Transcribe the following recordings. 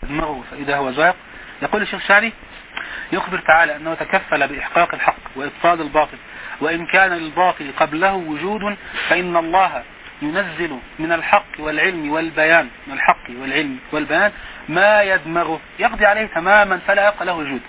دماغه فإذا هو زاق. يقول الشيخ السعدي يخبر تعالى أنه تكفل بإحقاق الحق وإبطال الباطل، وإن كان للباطل قبله وجود فإن الله ينزل من الحق والعلم والبيان، من الحق والعلم والبيان ما يدمغه يقضي عليه تماما فلا يبقى له وجود،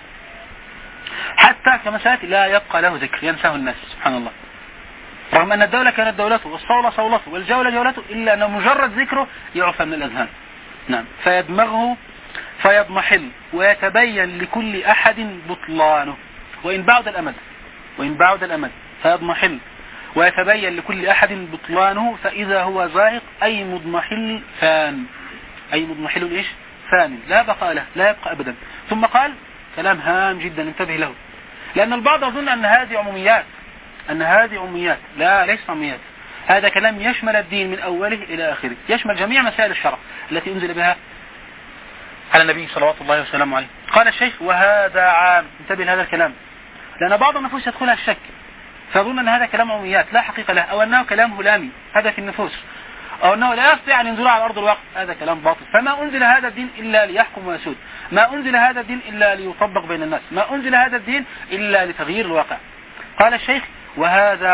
حتى كما سأتي لا يبقى له ذكر ينساه الناس سبحان الله، رغم أن الدولة كانت دولته والصولة صولته والجولة جولته، إلا أنه مجرد ذكره يعفى من الأذهان. نعم. فيدمغه فيضمحل ويتبين لكل أحد بطلانه وإن بعد الأمد فيضمحل ويتبين لكل أحد بطلانه فإذا هو زاهق أي مضمحل فان، أي مضمحل إيش فان لا بقاء له لا يبقى أبدا. ثم قال كلام هام جدا انتبه له، لأن البعض يظن أن هذه عموميات، لا ليس عموميات، هذا كلام يشمل الدين من أوله إلى آخره، يشمل جميع مسائل الشرع التي أنزل بها على النبي صلوات الله وسلامه عليه. قال الشيخ وهذا عام، انتبه لهذا الكلام، لأن بعض النفوس يدخلها الشك فيظن أن هذا كلام عموميات لا حقيقة له، أو أنه كلام هلامي هذا في النفوس، أو أنه لا يستطيع أن ينزل على أرض الواقع، هذا كلام باطل. فما أنزل هذا الدين إلا ليحكم ويسود، ما أنزل هذا الدين إلا ليطبق بين الناس، ما أنزل هذا الدين إلا لتغيير الواقع. قال الشيخ وهذا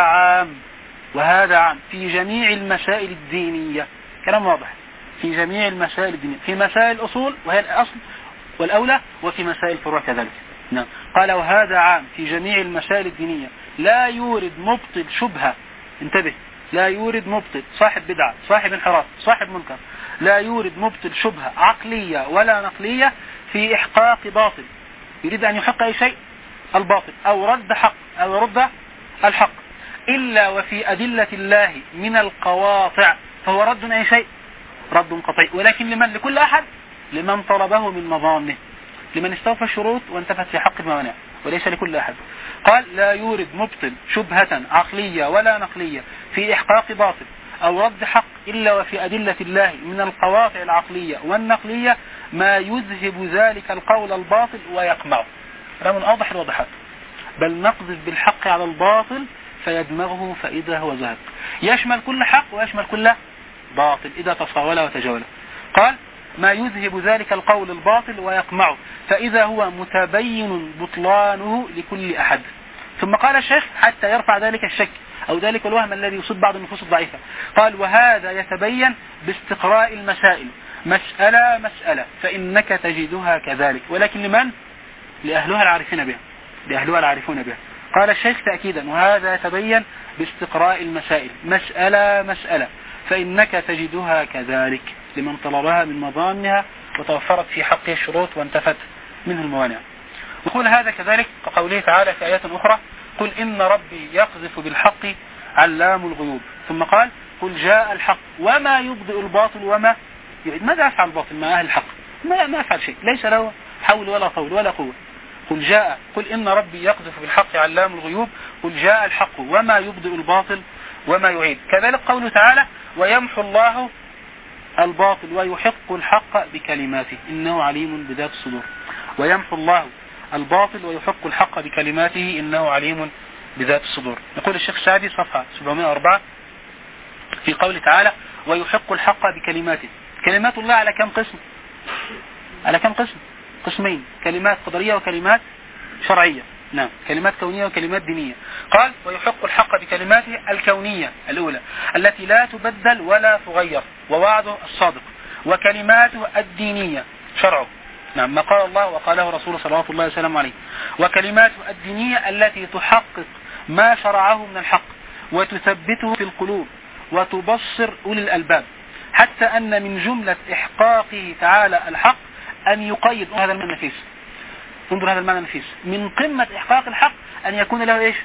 عام في جميع المسائل الدينية، كلام واضح، في جميع المسائل الدينية، في مسائل الأصول وهي الأصل والأولى، وفي مسائل الفروع كذلك. نعم. قال وهذا عام في جميع المسائل الدينية لا يورد مبطل شبهة، انتبه، لا يورد مبطل صاحب بدعة صاحب انحراف صاحب منكر، لا يورد مبطل شبهة عقلية ولا نقلية في إحقاق باطل، يريد أن يحق أي شيء الباطل أو رد حق أو رد الحق، إلا وفي أدلة الله من القواطع، فهو رد أي شيء رد قطعي، ولكن لمن؟ لكل أحد، لمن طلبه من مظانه، لمن استوفى الشروط وانتفت في حق الموانع، وليس لكل أحد. قال لا يورد مبطل شبهة عقلية ولا نقلية في إحقاق باطل أو رد حق إلا وفي أدلة الله من القواطع العقلية والنقلية ما يذهب ذلك القول الباطل ويقمعه. هذا من أوضح الوضحات. بل نقذف بالحق على الباطل فيدمغه فإذا هو زهق، يشمل كل حق ويشمل كل باطل إذا تصاول وتجاول. قال ما يذهب ذلك القول الباطل ويقمعه فإذا هو متبين بطلانه لكل أحد. ثم قال الشيخ حتى يرفع ذلك الشك أو ذلك الوهم الذي يصيب بعض النفوس الضعيفة، قال وهذا يتبين باستقراء المسائل مسألة فإنك تجدها كذلك، ولكن لمن؟ لأهلها العارفين بها، قال الشيخ تأكيدا وهذا يتبين باستقراء المسائل مسألة فإنك تجدها كذلك لمن طلبها من مظانها وتوفرت في حقه الشروط وانتفت منه الموانع. يقول هذا كذلك كقوله تعالى في آيات أخرى قل إن ربي يقذف بالحق علام الغيوب، ثم قال قل جاء الحق وما يبدئ الباطل وما يعيد. ماذا يفعل الباطل مع أهل الحق؟ ما يفعل شيء، ليس له حول ولا طول ولا قوة. قل إن ربي يقذف بالحق علام الغيوب قل جاء الحق وما يبدئ الباطل وما يعيد. كذلك قوله تعالى ويمحو الله الباطل ويحق الحق بكلماته إنه عليم بذات الصدور. ويمحو الله الباطل ويحق الحق بكلماته إنه عليم بذات الصدور. يقول الشيخ السعدي صفحة 704 في قوله تعالى ويحق الحق بكلماته. كلمات الله على كم قسم؟ قسمين، كلمات قدرية وكلمات شرعية. نعم، كلمات كونية وكلمات دينية. قال ويحق الحق بكلماته الكونية الأولى التي لا تبدل ولا تغير ووعده الصادق، وكلماته الدينية شرعه، نعم، ما قال الله وقاله رسوله صلوات الله وسلامه عليه، وكلماته الدينية التي تحقق ما شرعه من الحق وتثبته في القلوب وتبصر أولي الألباب، حتى أن من جملة إحقاقه تعالى الحق أن يقيد هذا المعنى النفيس. انظر هذا المعنى النفيس، من قمة إحقاق الحق أن يكون له إيش؟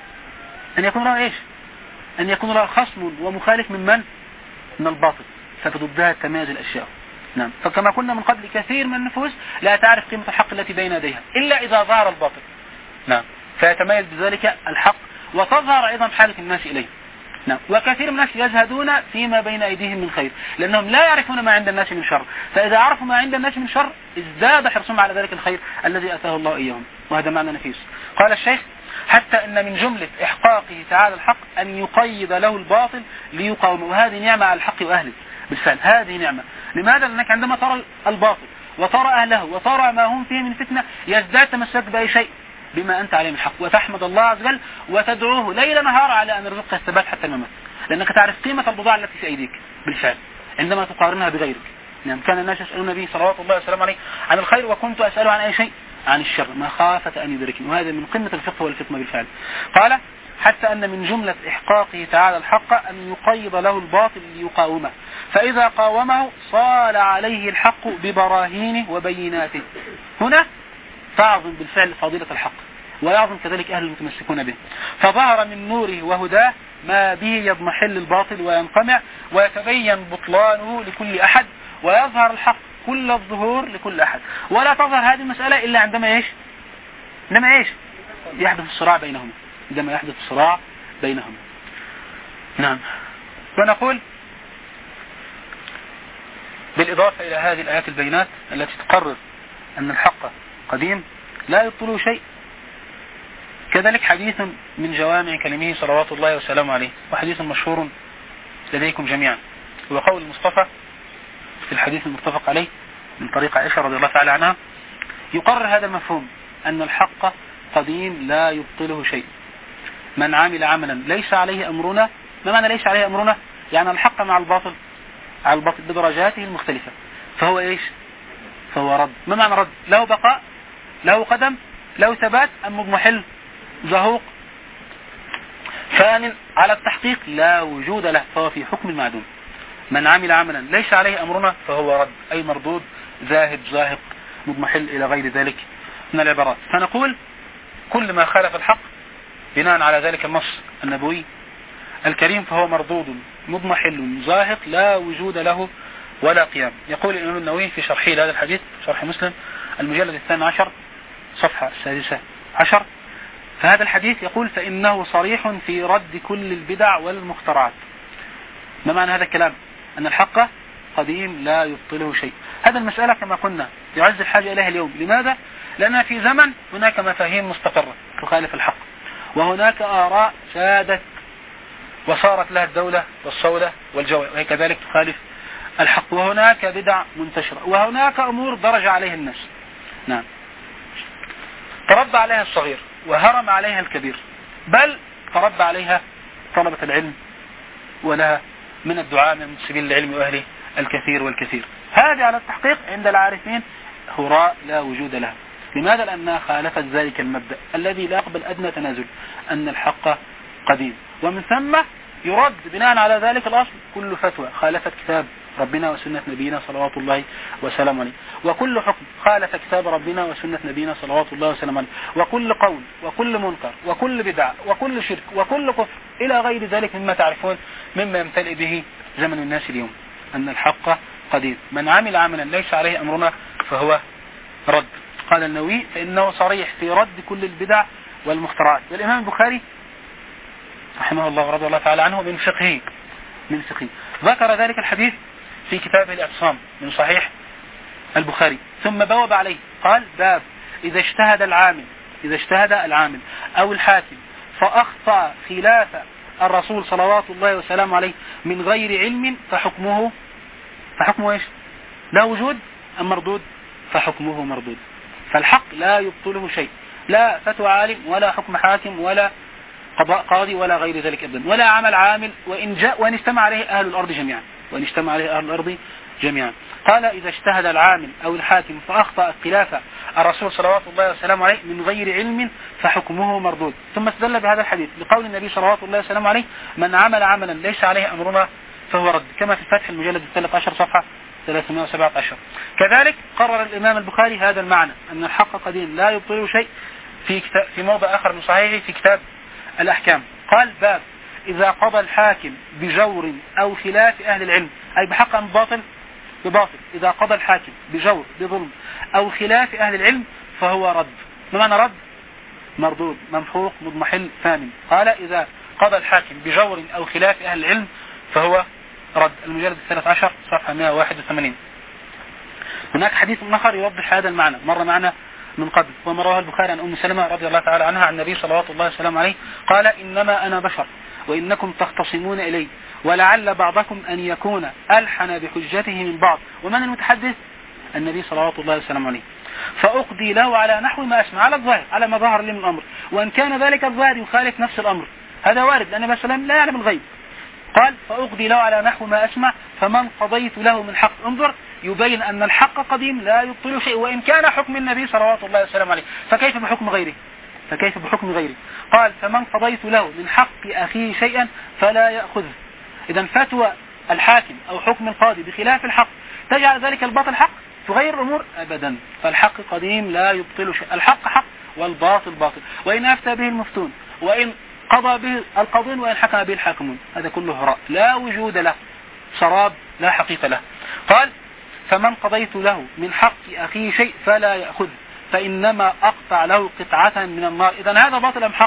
أن يكون له خصم ومخالف من الباطل، فبضدها تماز الأشياء. نعم، فكما كنا من قبل كثير من النفوس لا تعرف قيمة الحق التي بين يديها إلا إذا ظهر الباطل. نعم، فيتميز بذلك الحق وتظهر أيضا حالة الناس إليه. نعم، وكثير من الناس يزهدون فيما بين أيديهم من خير لأنهم لا يعرفون ما عند الناس من شر، فإذا عرفوا ما عند الناس من شر ازداد حرصهم على ذلك الخير الذي أتاه الله إياهم، وهذا معنى نفيس. قال الشيخ حتى أن من جملة إحقاقه تعالى الحق أن يقيد له الباطل ليقاومه، وهذه نعمة على الحق وأهله. بالفعل هذه نعمة. لماذا؟ لأنك عندما ترى الباطل وترى أهله وترى ما هم فيه من فتنة يزداد تمسك بأي شيء بما أنت عليه من حق، وتحمد الله عز وجل وتدعوه ليل نهار على أن يرزقك الثبات حتى الممات، لأنك تعرف قيمة البضاعة التي في أيديك بالفعل عندما تقارنها بغيرك. يعني كان الناس يسألون النبي صلوات الله وسلامه عليه عن الخير وكنت أسأله عن أي شيء؟ عن الشر مخافة أن يدركني، وهذا من قمة الفقه والفطنة بالفعل. قال حتى أن من جملة إحقاقه تعالى الحق أن يقيض له الباطل ليقاومه، فإذا قاومه صال عليه الحق ببراهينه وبيناته. هنا تعظم بالفعل فضيلة الحق، ويعظم كذلك أهل المتمسكون به، فظهر من نوره وهداه ما به يضمحل الباطل وينقمع ويتبين بطلانه لكل أحد، ويظهر الحق كل الظهور لكل أحد. ولا تظهر هذه المسألة إلا عندما يحدث الصراع بينهما، عندما يحدث الصراع بينهما. نعم. ونقول بالإضافة إلى هذه الآيات البينات التي تقرر أن الحق قديم لا يبطله شيء، كذلك حديث من جوامع كلمه صلوات الله وسلامه عليه، وحديث مشهور لديكم جميعا، هو قول المصطفى في الحديث المتفق عليه من طريق عائشة رضي الله تعالى عنها، يقرر هذا المفهوم أن الحق قديم لا يبطله شيء. من عمل عملا ليس عليه أمرنا. ما معنى ليس عليه أمرنا؟ يعني الحق مع الباطل على الباطل بدرجاته المختلفة، فهو إيش؟ فهو رد. ما معنى رد؟ له بقاء، له قدم، له ثبات، أم مضمحل زهوق فان على التحقيق لا وجود له، فهو في حكم المعدوم. من عمل عملا ليس عليه أمرنا فهو رد، أي مردود، ذاهب، زاهق، مضمحل، إلى غير ذلك من العبارات. فنقول كل ما خالف الحق بناء على ذلك النص النبوي الكريم فهو مردود مضمحل زاهق لا وجود له ولا قيام. يقول الإمام النووي في شرحه لهذا الحديث، شرح مسلم المجلد 12 صفحة 16، فهذا الحديث يقول فإنه صريح في رد كل البدع والمخترعات. ما معنى هذا الكلام؟ أن الحق قديم لا يبطله شيء. هذا المسألة كما قلنا يعز الحاجة إليها اليوم. لماذا؟ لأن في زمن هناك مفاهيم مستقرة تخالف الحق، وهناك آراء سادت وصارت لها الدولة والصولة والجولة وهي كذلك تخالف الحق، وهناك بدع منتشرة، وهناك أمور درج عليها الناس. نعم. تربى عليها الصغير وهرم عليها الكبير، بل تربى عليها طلبة العلم ولها من الدعاء من سبيل العلم وأهله الكثير والكثير. هذه على التحقيق عند العارفين هراء لا وجود لها. لماذا؟ لأنها خالفت ذلك المبدأ الذي لا يقبل أدنى تنازل، أن الحق قديم، ومن ثم يرد بناء على ذلك الأصل كل فتوى خالفت كتاب ربنا وسنة نبينا صلوات الله وسلامه عليه، وكل حكم خالف كتاب ربنا وسنة نبينا صلوات الله وسلامه عليه، وكل قول وكل منكر وكل بدعة وكل شرك وكل كفر إلى غير ذلك مما تعرفون مما يمتلئ به زمن الناس اليوم. أن الحق قديم. من عمل عملا ليس عليه أمرنا فهو رد. قال النووي فإنه صريح في رد كل البدع والمخترعات. والإمام البخاري رحمه الله ورضي الله تعالى عنه من فقهه ذكر ذلك الحديث في كتابه الاعتصام من صحيح البخاري، ثم بوب عليه قال باب إذا اجتهد العامل أو الحاكم فأخطأ خلاف الرسول صلوات الله وسلامه عليه من غير علم فحكمه إيش؟ لا وجود أم مردود؟ فحكمه مردود. فالحق لا يبطله شيء، لا فتوى عالم ولا حكم حاكم ولا قضاء قاضي ولا غير ذلك أبدا، ولا عمل عامل وإن اجتمع عليه أهل الأرض جميعا. قال إذا اجتهد العامل أو الحاكم فأخطأ خلاف الرسول صلوات الله وسلامه عليه من غير علم فحكمه مردود. ثم استدل بهذا الحديث لقول النبي صلوات الله وسلامه عليه من عمل عملا ليس عليه أمرنا فهو رد، كما في الفتح المجلد 13 صفحة 317. كذلك قرر الإمام البخاري هذا المعنى أن الحق قديم لا يبطله شيء في موضع آخر من صحيحه في كتاب الأحكام. قال باب إذا قضى الحاكم بجور أو خلاف أهل العلم، أي بحق أم باطل؟ بباطل. إذا قضى الحاكم بجور بظلم أو خلاف أهل العلم فهو رد. ما معنى رد؟ مردود، ممحوق، مضمحل، ثامن. قال إذا قضى الحاكم بجور أو خلاف أهل العلم فهو رد. المجلد 13 صفحة 181. هناك حديث آخر يوضح هذا المعنى مر معنا من قبل، وما رواه البخاري عن أم سلمة رضي الله تعالى عنها عن النبي صلوات الله وسلامه عليه قال إنما أنا بشر وإنكم تختصمون إلي ولعل بعضكم أن يكون ألحن بحجته من بعض. ومن المتحدث؟ النبي صلوات الله وسلامه عليه، فأقضي له على نحو ما أسمع، على الظاهر، على ما ظهر لي من الأمر، وإن كان ذلك الظاهر يخالف نفس الأمر هذا وارد، لأن النبي صلى الله عليه وسلم لا يعلم الغيب. قال فأقضي له على نحو ما أسمع فمن قضيت له من حق. انظر، يبين أن الحق قديم لا يبطل شيء، وإن كان حكم النبي صلوات الله وسلامه عليه، فكيف بحكم غيره؟ فكيف بحكم غيره؟ قال فمن قضيت له من حق أخيه شيئا فلا يأخذه. إذا فتوى الحاكم أو حكم القاضي بخلاف الحق تجعل ذلك الباطل حق؟ تغير الأمور؟ أبدا. فالحق قديم لا يبطل شيء، الحق حق والباطل باطل، وإن أفتى به المفتون، وإن قضى به القاضون، وإن حكم به الحاكمون، هذا كله هراء لا وجود له، سراب لا حقيقة له. قال فمن قضيت له من حق أخيه شيء فلا يأخذ فإنما أقطع له قطعة من النار. إذن هذا باطل أم حق؟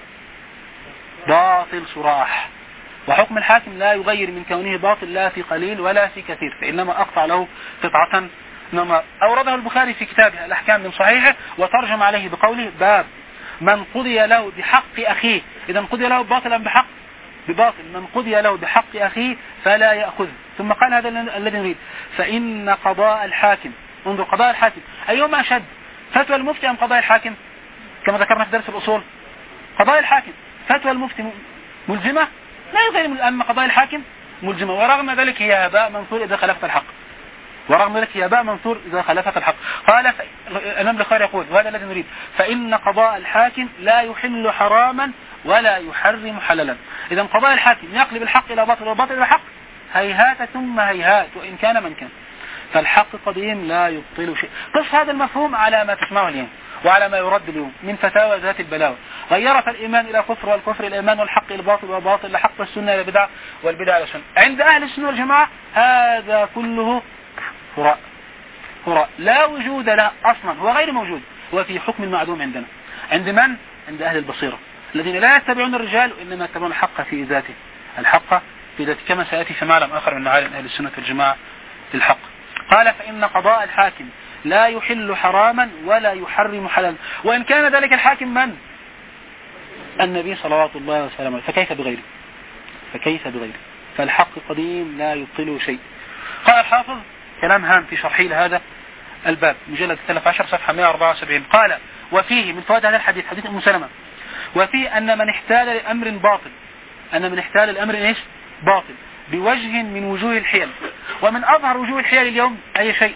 باطل صراح. وحكم الحاكم لا يغير من كونه باطل لا في قليل ولا في كثير، فإنما أقطع له قطعة من النار. أورده البخاري في كتابه الأحكام من صحيحه وترجم عليه بقوله باب من قضي له بحق أخيه. إذا قضي له باطلا بحق بباطل، من قضي له بحق أخيه فلا يأخذ. ثم قال هذا الذي نريد، فإن قضاء الحاكم، انظر قضاء الحاكم أيهما أشد، فتوى المفتي أم قضاء الحاكم؟ كما ذكرنا في درس الأصول قضاء الحاكم، فتوى المفتي ملزمة لا يغير، أما قضاء الحاكم ملزمة، ورغم ذلك هي هباء منثور إذا خالفت الحق، ورغم ذلك هي هباء منثور إذا خالفت الحق. قال الإمام البخاري يقول وهذا الذي نريد، فإن قضاء الحاكم لا يحل حراما ولا يحرم حللا. إذا قضاء الحاكم يقلب الحق إلى باطل والباطل إلى حق، هيهات ثم هيهات وإن كان من كان، فالحق قديم لا يبطل شيء. قص هذا المفهوم على ما تسمعه اليوم وعلى ما يرد اليوم من فتاوى ذات البلاوة، غيرت الإيمان إلى كفر والكفر إلى إيمان والحق إلى باطل والباطل إلى حق والسنة إلى بدعة والبدعة إلى سنة. عند أهل السنة والجماعة هذا كله هراء، هراء لا وجود له أصلا، هو غير موجود، وفي حكم المعدوم عندنا. عند من؟ عند أهل البصيرة الذين لا يتبعون الرجال وإنما يتبعون الحق في ذاته، الحق في ذاته، كما سيأتي في معلم آخر من معالم أهل السنة والجماعة للحق. قال فإن قضاء الحاكم لا يحل حراما ولا يحرم حلالا، وإن كان ذلك الحاكم من؟ النبي صلوات الله وسلامه، فكيف بغيره؟ فكيف بغيره؟ فالحق قديم لا يبطل شيء. قال الحافظ كلام هام في شرحه لهذا الباب، مجلد 13 صفحة 174، قال وفيه من فوائد هذا الحديث، حديث أم سلمة، وفيه أن من احتال لأمر باطل، أن من احتال الأمر إيش؟ باطل بوجه من وجوه الحيل. ومن أظهر وجوه الحيل اليوم أي شيء؟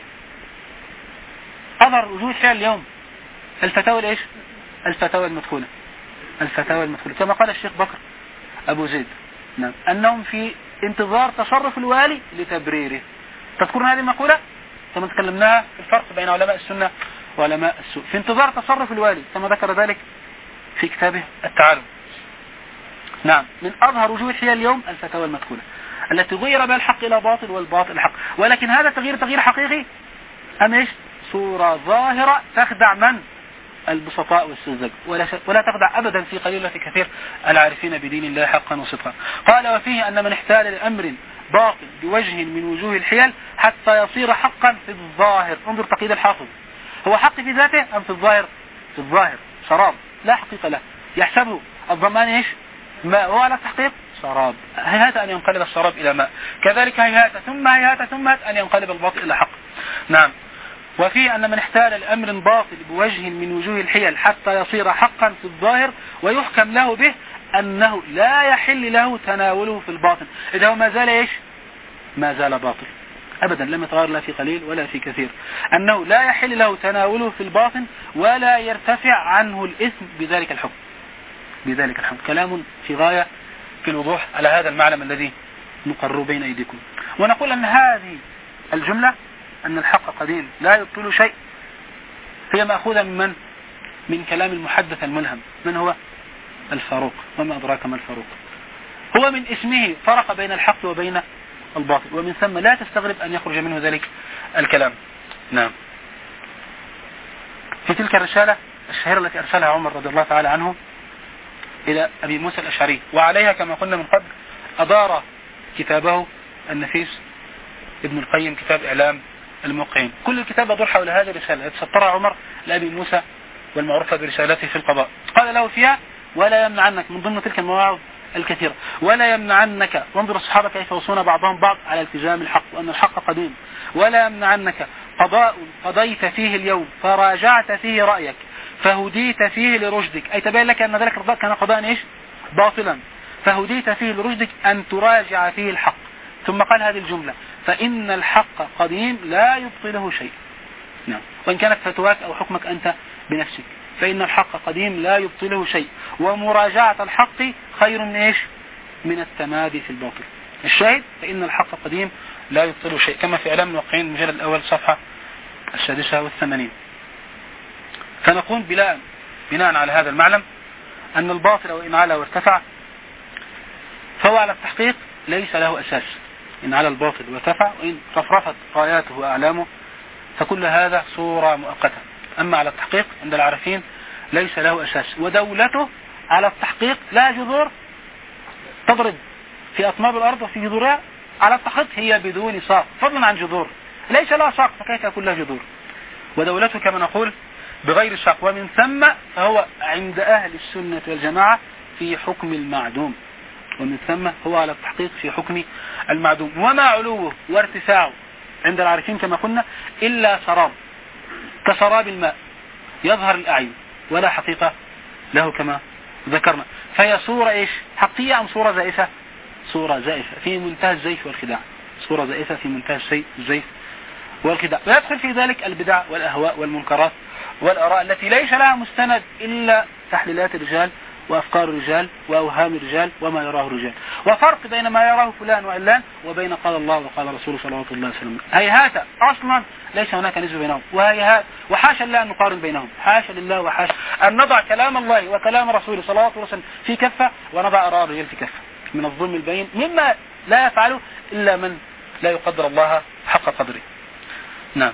أظهر وجوه الحيل اليوم الفتاوى إيش؟ الفتاوى المدخولة، الفتاوى المدخولة، كما قال الشيخ بكر أبو زيد، نعم، أنهم في انتظار تصرف الوالي لتبريره. تذكرون هذه المقولة كما تكلمناها في الفرق بين علماء السنة وعلماء السوء، في انتظار تصرف الوالي كما ذكر ذلك في كتابه التعالم. نعم، من أظهر وجوه الحيل اليوم الفتاوى المدخولة التي غير بها الحق إلى باطل والباطل الحق، ولكن هذا تغيير حقيقي أم إيش؟ صورة ظاهرة تخدع من؟ البسطاء والسذج، ولا تخدع أبدا في قليل وفي كثير العارفين بدين الله حقا وصدقا. قال وفيه أن من احتال لأمر باطل بوجه من وجوه الحيل حتى يصير حقا في الظاهر. انظر تقييد الحافظ، هو حق في ذاته أم في الظاهر؟ في الظاهر سراب لا حقيقة له، يحسبه الضمان إيش؟ ماء، هو على التحقيق سراب، هيهات أن ينقلب السراب إلى ماء، كذلك هيهات ثم هيهات ثم أن ينقلب الباطل إلى حق. نعم، وفي أن من احتال لأمر باطل بوجه من وجوه الحيل حتى يصير حقا في الظاهر ويحكم له به أنه لا يحل له تناوله في الباطن، إذا هو ما زال إيش؟ ما زال باطل أبدا، لم يتغير لا في قليل ولا في كثير، أنه لا يحل له تناوله في الباطن ولا يرتفع عنه الإثم بذلك الحكم، بذلك الحكم. كلام في غاية في الوضوح على هذا المعلم الذي نقر بين أيديكم. ونقول أن هذه الجملة أن الحق قديم لا يبطل شيء هي مأخوذة من من كلام المحدث الملهم، من هو؟ الفاروق، وما أدراك ما الفاروق، هو من اسمه فرق بين الحق وبين الباطل، ومن ثم لا تستغرب أن يخرج منه ذلك الكلام. نعم، في تلك الرسالة الشهيرة التي أرسلها عمر رضي الله تعالى عنه إلى أبي موسى الأشعري، وعليها كما قلنا من قبل أدار كتابه النفيس ابن القيم، كتاب إعلام الموقعين. كل الكتاب يدور حول هذه الرسالة التي سطرها عمر لأبي موسى والمعروفة برسالته في القضاء. قال له فيها ولا يمنعنك، من ضمن تلك المواعظ الكثيرة، ولا يمنعنك، وانظر الصحابة كيف يوصون بعضهم بعض على التزام الحق وأن الحق قديم، ولا يمنعنك قضاء قضيت فيه اليوم فراجعت فيه رأيك فهديت فيه لرشدك، أي تبين لك أن ذلك القضاء كان قضاء إيش؟ باطلا، فهديت فيه لرشدك أن تراجع فيه الحق. ثم قال هذه الجملة: فإن الحق قديم لا يبطله شيء. نعم. وإن كانت فتواك أو حكمك أنت بنفسك، فإن الحق قديم لا يبطله شيء، ومراجعة الحق خير من إيش؟ من التمادي في الباطل. الشاهد: فإن الحق قديم لا يبطله شيء، كما في إعلام الموقعين المجلد الأول صفحة 86. فنقول بناء على هذا المعلم أن الباطل وإن علا وارتفع فهو على التحقيق ليس له أساس. إن على الباطل وارتفع وإن رفرفت راياته وأعلامه فكل هذا صورة مؤقتة. أما على التحقيق عند العارفين ليس له أساس، ودولته على التحقيق لا جذور تضرب في أطناب الأرض وفي جذورها. على التحقيق هي بدون ساق، فضلا عن جذور، ليس لها ساق فكيف يكون لها جذور؟ ودولته كما نقول بغير ساق. ومن ثم فهو عند أهل السنة والجماعة في حكم المعدوم، ومن ثم هو على التحقيق في حكم المعدوم. وما علوه وارتفاعه عند العارفين كما قلنا إلا سراب كسراب الماء يظهر الأعين ولا حقيقة له كما ذكرنا. فهي صورة إيش؟ حقيقية أم صورة زائفة؟ صورة زائفة في منتهى الزيف والخداع، صورة زائفة في منتهى الزيف والخداع. ويدخل في ذلك البدع والأهواء والمنكرات والآراء التي ليس لها مستند إلا تحليلات الرجال وأفكار الرجال وأوهام الرجال وما يراه الرجال. وفرق بين ما يراه فلان وعلان وبين قال الله وقال رسوله صلى الله عليه وسلم. هيهات أصلا ليس هناك نسبة بينهم، وهيهات وحاشا الله أن نقارن بينهم، حاشا لله وحاشا أن نضع كلام الله وكلام رسوله صلى الله عليه وسلم في كفة ونضع آراء الرجال في كفة من الظلم البين مما لا يفعله إلا من لا يقدر الله حق قدره. نعم.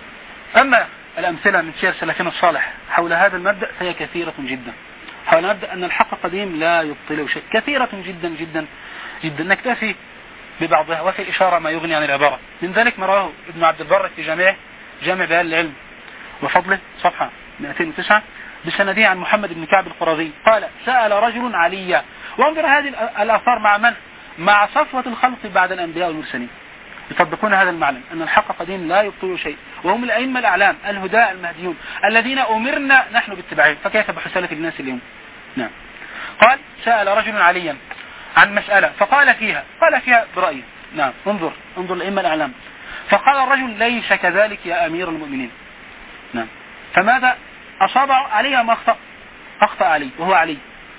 أما الأمثلة من سير سلفنا الصالح حول هذا المبدأ فهي كثيرة جدا، حول مبدأ أن الحق قديم لا يبطله شيء، كثيرة جدا جدا جدا، نكتفي ببعضها وفي الإشارة ما يغني عن العبارة. من ذلك ما رواه ابن عبد البر في جامع بيان العلم وفضله صفحة 209 بسنده عن محمد بن كعب القرظي قال: سأل رجل عليا. وانظر هذه الآثار مع من؟ مع صفوة الخلق بعد الأنبياء والمرسلين، يطبقون هذا المعلم أن الحق قديم لا يبطله شيء، وهم الأئمة الأعلام الهداء المهديون الذين أمرنا نحن باتباعهم، فكيف بحسالة الناس اليوم؟ نعم. قال: سأل رجل عليا عن مسألة فقال فيها برأيه. نعم. انظر الأئمة الأعلام. فقال الرجل: ليس كذلك يا أمير المؤمنين. نعم. فماذا أصاب عليه ما أخطأ عليه وهو علي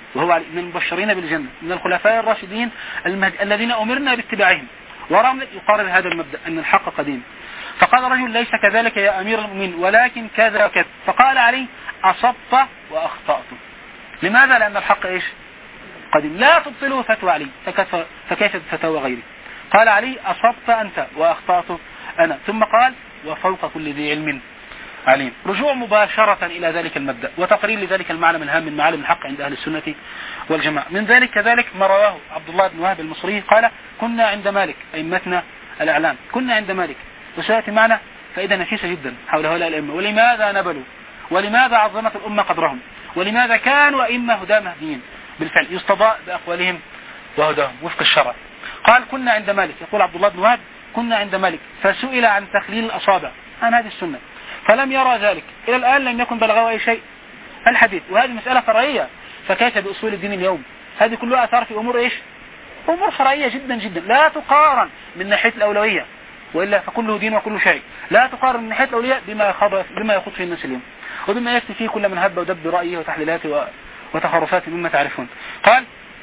من المبشرين بالجنة من الخلفاء الراشدين الذين أمرنا باتباعهم، ورغم يقارب هذا المبدأ أن الحق قديم. فقال الرجل: ليس كذلك يا أمير المؤمنين ولكن كذا وكذا. فقال علي: أصبت وأخطأت. لماذا؟ لأن الحق إيش؟ قديم لا تبطله فتوى علي، فكيف بفتوى غيري؟ قال علي: أصبت أنت وأخطأت أنا. ثم قال: وفوق كل ذي علم عليم. رجوع مباشرة إلى ذلك المبدأ وتقرير لذلك المعلم الهام من معالم الحق عند أهل السنة والجماعة. من ذلك كذلك ما رواه عبد الله بن وهب المصري قال: كنا عند مالك، أئمتنا الأعلام، كنا عند مالك. وسيأتي معنا فائدة نفيسة جدا حول هؤلاء الأئمة، ولماذا نبلوا، ولماذا عظمت الأمة قدرهم، ولماذا كانوا أئمة هدى مهديين بالفعل يستضاء بأقوالهم وهداهم وفق الشرع. قال: كنا عند مالك، يقول عبد الله بن وهب: كنا عند مالك فسئل عن تخليل الأصابع عن هذه السنة فلم يرى ذلك، إلى الآن لم يكن بلغه أي شيء الحديث، وهذه مسألة فرعية، فكيف بأصول الدين اليوم؟ هذه كلها أثار في أمور إيش؟ أمور فرعية جدا جدا، لا تقارن من ناحية الأولوية، وإلا فكله دين وكله شيء، لا تقارن من ناحية الأولوية بما يخوض فيه الناس اليوم، وبما يفتي فيه كل من هب ودب رأيه وتحليلاته وتخرفاته مما تعرفون. قال: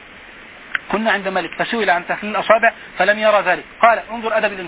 كنا عند مالك فسئل عن تخليل الأصابع فلم يرى ذلك. قال: انظر أدب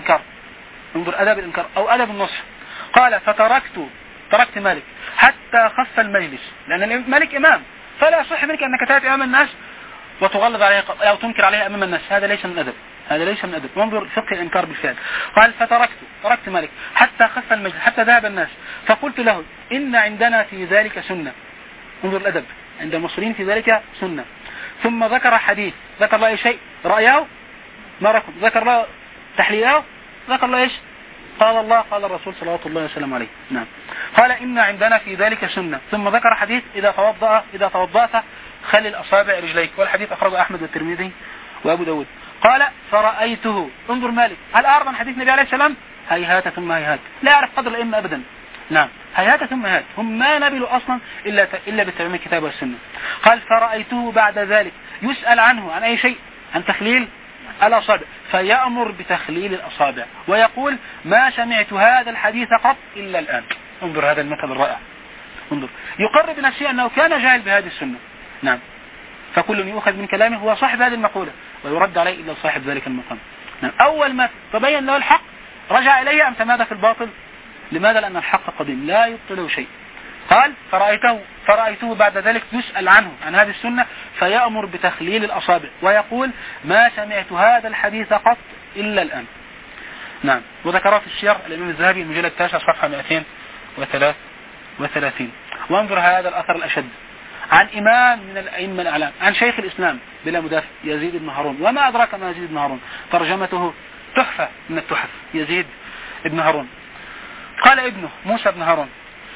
الإنكار أو أدب النصح. قال: تركت مالك حتى خف المجلس، لأن الملك إمام فلا يصح منك أنك تأتي أمام الناس وتغلظ عليه أو تنكر عليه أمام الناس، هذا ليس من أدب، وانظر فقه الإنكار بالفعل. قال: تركت مالك حتى خف المجلس حتى ذهب الناس، فقلت له: إن عندنا في ذلك سنة. انظر الأدب عند المصريين في ذلك سنة. ثم ذكر حديث، ذكر له شيء رأيه ما ركض، ذكر له تحليله، ذكر له إيش؟ قال الله قال الرسول صلى الله عليه وسلم عليه. نعم. قال: إن عندنا في ذلك سنة. ثم ذكر حديث: إذا توضأت خلل أصابع رجليك، والحديث أخرجه أحمد والترمذي وأبو داود. قال: فرأيته. انظر مالك، هل أعرض عن حديث النبي عليه السلام؟ هيهات ثم هيهات، لا يعرف قدر الأئمة أبدا. نعم، هيهات ثم هيهات، هم ما نبلوا أصلا إلا بتعليم الكتاب والسنة. قال فرأيته بعد ذلك يسأل عنه عن أي شيء، عن تخليل الأصابع، فيأمر بتخليل الأصابع ويقول ما سمعت هذا الحديث قط إلا الآن. انظر هذا المثل الرائع، انظر، يقر بنفسه أنه كان جاهل بهذه السنة. نعم، فكل يؤخذ من كلامه هو صاحب هذه المقولة ويرد عليه إلا صاحب ذلك المقام. نعم، أول ما تبين له الحق رجع إليه أم تمادى في الباطل. لماذا؟ لأن الحق قديم لا يبطله شيء. قال فرأيته بعد ذلك يسأل عنه عن هذه السنة فيأمر بتخليل الأصابع ويقول ما سمعت هذا الحديث قط إلا الآن. نعم، وذكره في السير الإمام الذهبي المجلد 9 صفحة 233. وانظر هذا الأثر الأشد عن إمام من الأئمة الأعلام، عن شيخ الإسلام بلا مدافع يزيد بن هارون. وما أدراك ما يزيد بن هارون؟ ترجمته تحفة من التحف. يزيد بن هارون قال ابنه موسى بن هارون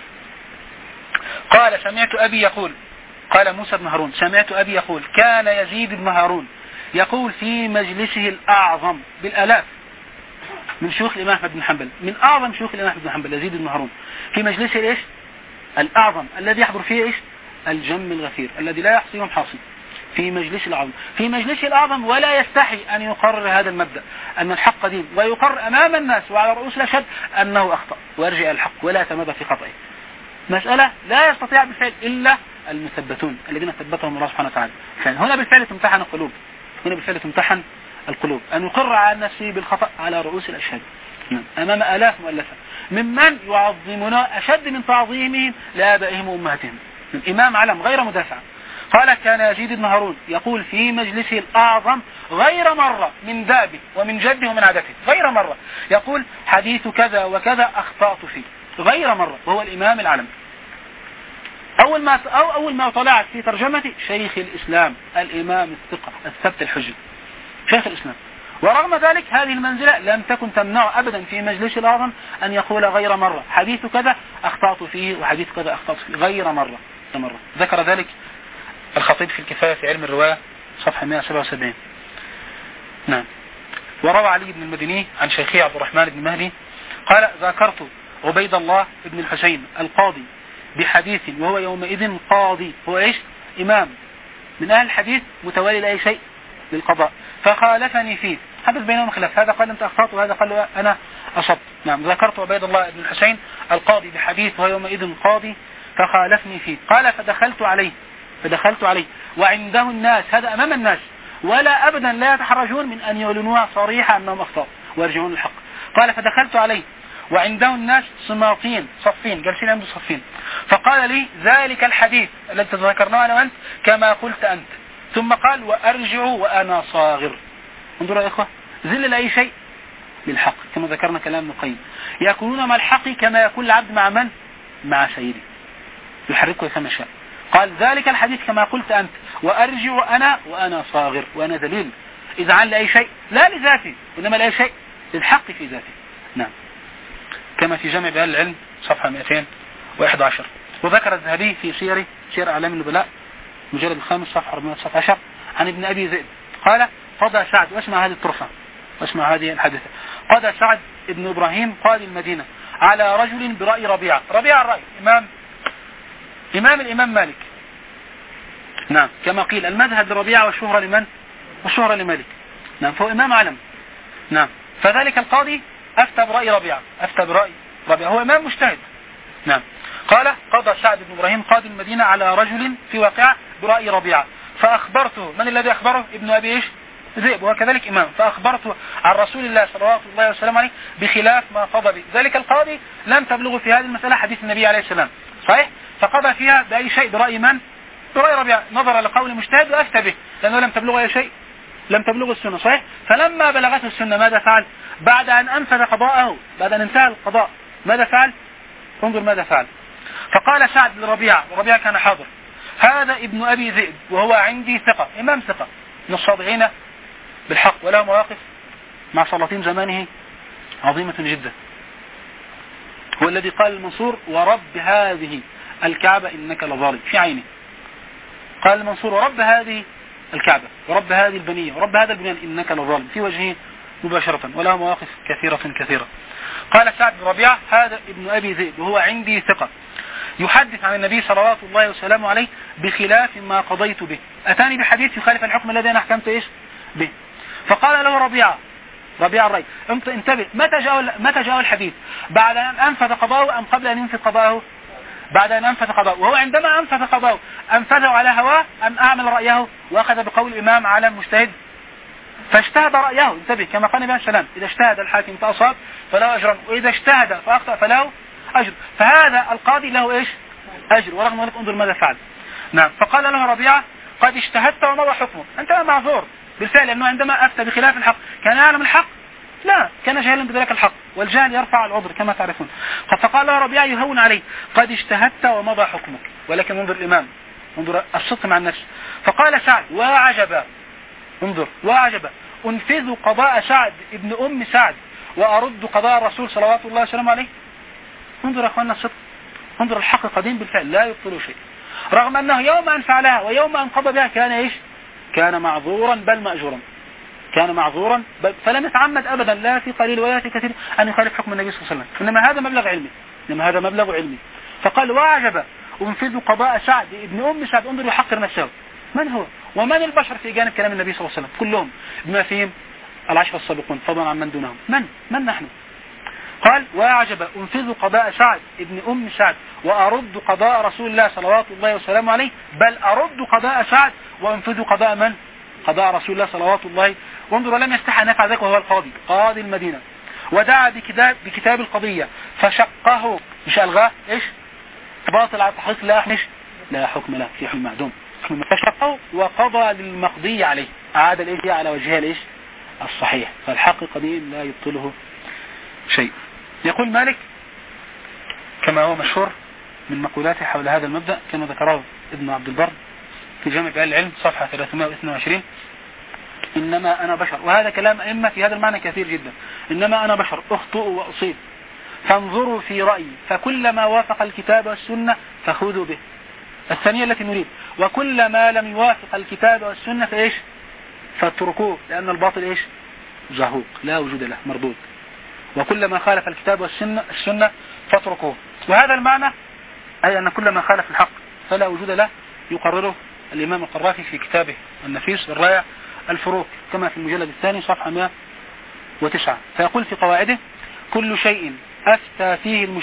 قال سمعت أبي يقول، قال موسى بن هارون سمعت أبي يقول كان يزيد بن هارون يقول في مجلسه الأعظم بالآلاف من شيوخ الإمام أحمد بن حنبل، من أعظم شيوخ الإمام أحمد بن حنبل يزيد بن هارون، في مجلسه إيش؟ الأعظم الذي يحضر فيه إيش؟ الجم الغفير الذي لا يحصيهم حاصي، في مجلس الأعظم، في مجلس الأعظم، ولا يستحي أن يقرر هذا المبدأ أن الحق دين، ويقرر أمام الناس وعلى رؤوس الأشهاد أنه أخطأ ويرجع الحق ولا يتمادى في خطئه. مسألة لا يستطيع بالفعل إلا المثبتون الذين ثبتهم الله سبحانه وتعالى. هنا بالفعل تمتحن القلوب، هنا بالفعل تمتحن القلوب، أن يقر على نفسه بالخطأ على رؤوس الأشهاد أمام آلاف مؤلفة ممن يعظمون أشد من تعظيمهم لآبائهم وأمهاتهم. الإمام علم غير مدافع. قال كان يزيد بن هارون يقول في مجلسه الأعظم غير مرة من دابه ومن جده ومن عادته، غير مرة يقول حديث كذا وكذا أخطأت فيه، غير مرة، وهو الإمام العلم. أول ما طلعت في ترجمة شيخ الإسلام الإمام الثقة الثبت الحجة، شيخ الإسلام. ورغم ذلك هذه المنزلة لم تكن تمنع أبدا في مجلس الأعظم أن يقول غير مرة حديث كذا أخطأت فيه وحديث كذا أخطأت فيه، غير مرة. ذكر ذلك الخطيب في الكفاية في علم الرواية صفحة 177. نعم. وروى علي بن المديني عن شيخه عبد الرحمن بن مهدي قال ذكرت عبيد الله بن الحسين القاضي بحديث وهو يومئذ قاضي، هو إيش؟ إمام من أهل الحديث متولي لأي شيء للقضاء، فخالفني فيه، حدث بينهم خلاف، هذا قال أنت أخطأت وهذا قال أنا أصبت. نعم، ذكرت عبيد الله بن الحسين القاضي بحديث وهو يومئذ قاضي فخالفني فيه. قال فدخلت عليه وعنده الناس، هذا أمام الناس، ولا أبدا لا يتحرجون من أن يعلنوها صريحة أنهم أخطأوا ويرجعون الحق. قال فدخلت عليه وعنده الناس صماطين صفين جالسين عنده صفين، فقال لي ذلك الحديث الذي تذكرناه أنا وأنت كما قلت أنت، ثم قال وأرجع وأنا صاغر. انظروا يا إخوة، ذل لأي شيء للحق كما ذكرنا كلام القيم، يكونون مع الحق كما يكون العبد مع من؟ مع سيدي، يحركه كما شاء. قال ذلك الحديث كما قلت أنت وأرجع أنا وأنا صاغر وأنا ذليل، إذا عن لأي شيء لا لذاتي وإنما لأي شيء للحق في ذاتي. نعم، كما في جامع بيان العلم صفحة 211. وذكر الذهبي في سير أعلام النبلاء مجلد 5 صفحة 419 عن ابن أبي ذئب قال قضى سعد، واسمع هذه الطرفة واسمع هذه الحادثة، قضى سعد ابن إبراهيم قاضي المدينة على رجل برأي ربيعة الرأي إمام الإمام مالك. نعم، كما قيل المذهب لربيعة والشهرة لمن؟ والشهرة لمالك. نعم، فهو إمام علم. نعم، فذلك القاضي أفتى برأي ربيعة، هو إمام مجتهد. نعم، قال قضى سعد بن إبراهيم قاضي المدينة على رجل في واقعة برأي ربيعة، فأخبرته، من الذي أخبره؟ ابن أبي ذئب وكذلك إمام، فأخبرته عن رسول الله صلى الله عليه وسلم عليه بخلاف ما قضى به. ذلك القاضي لم تبلغ في هذه المسألة حديث النبي عليه السلام، صحيح؟ فقضى فيها بأي شيء؟ برأي من؟ برأي ربيعة، نظر لقول مجتهد وأفتى به، لأنه لم تبلغ أي شيء، لم تبلغ السنة، صحيح؟ فلما بلغته السنة ماذا فعل؟ بعد أن أنفذ قضاءه، بعد أن انتهى القضاء ماذا فعل؟ انظر ماذا فعل. فقال سعد لربيعة، وربيعة كان حاضر، هذا ابن أبي ذئب وهو عندي ثقة، إمام ثقة من الصادقين بالحق، وله مواقف مع سلاطين زمانه عظيمة جدا. هو الذي قال المنصور ورب هذه الكعبة إنك لظالم في عينه. قال المنصور ورب هذه الكعبة ورب هذه البنية ورب هذا البنيان إنك لظالم في وجهه مباشرة، وله مواقف كثيرة. قال سعد بن ربيعة: هذا ابن أبي ذئب وهو عندي ثقة، يحدث عن النبي صلوات الله وسلامه عليه بخلاف ما قضيت به، أتاني بحديث يخالف الحكم الذي أنا حكمت إيش به. فقال له ربيعة الرأي: انتبه، متى جاء الحديث؟ بعد أن أنفذ قضاءه أم قبل أن ينفذ قضاءه؟ بعد أن أنفذ قضاءه. وهو عندما أنفذ قضاءه أنفذه على هواه أم أعمل رأيه وأخذ بقول الإمام على المجتهد؟ فاجتهد رأيه. انتبه، كما قال النبي السلام: إذا اجتهد الحاكم فأصاب فله أجر، وإذا اجتهد فأخطأ فله أجر. فهذا القاضي له إيش؟ أجر، ورغم ذلك انظر ماذا فعل. نعم. فقال له ربيعة: قد اجتهدت ومضى حكمك، أنت معذور بالفعل، لأنه عندما أفتى بخلاف الحق كان يعلم الحق؟ لا، كان جاهلا بذلك الحق، والجهل يرفع العذر كما تعرفون. فقال له ربيعة يهون عليه: قد اجتهدت ومضى حكمك. ولكن انظر الإمام، انظر الصدق مع النفس. فقال سعد: وعجبا، انظر، وعجبا، أنفذ قضاء سعد ابن أم سعد وأرد قضاء الرسول صلوات الله وسلامه عليه. انظر يا أخواننا الصدق، انظر الحق قديم بالفعل لا يبطل شيء، رغم أنه يوم أن فعلها ويوم أن قضى بها كان إيش؟ كان معذورا بل مأجورا، كان معذورا بل فلم يتعمد أبدا لا في قليل ولا في كثير أن يخالف حكم النبي صلى الله عليه وسلم، إنما هذا مبلغ علمي. فقال: وعجب، أنفذ قضاء سعد ابن أم سعد. انظر يحقر نفسه، من هو ومن البشر في جانب كلام النبي صلى الله عليه وسلم كلهم بما فيهم العشر السابقون فضلا عن من دونهم، من نحن؟ قال: وعجب، أنفذ قضاء سعد ابن أم سعد وأرد قضاء رسول الله صلوات الله وسلامه عليه، بل أرد قضاء سعد وأنفذ قضاء من؟ قضاء رسول الله صلوات الله. وانظر، ولم يستحي أن يفعل ذلك وهو قاضي المدينة، ودعا بكتاب القضية فشقه، مش ألغاه، إيش؟ باطل على تحقيق لا حكم له في حكم معدوم، فشقه وقضى للمقضي عليه، أعاد الإجياء على وجهها الإيش؟ الصحيح. فالحق قديم لا يبطله شيء. يقول مالك كما هو مشهور من مقولاته حول هذا المبدأ كما ذكره ابن عبد البر في جامع بيان العلم صفحة 322: إنما أنا بشر. وهذا كلام أئمة في هذا المعنى كثير جدا. إنما أنا بشر أخطئ وأصيب، فانظروا في رأيي، فكل ما وافق الكتاب والسنة فخذوا به. الثانية التي نريد: وكل ما لم يوافق الكتاب والسنة فإيش؟ فاتركوه، لأن الباطل إيش؟ زهوق لا وجود له، مردود. وكل ما خالف الكتاب والسنة فاتركوه. وهذا المعنى أي أن كل ما خالف الحق فلا وجود له، يقرره الإمام القرافي في كتابه النفيس الرائع الفروق كما في المجلد الثاني صفحة 109. فيقول في قواعده: كل شيء أفتى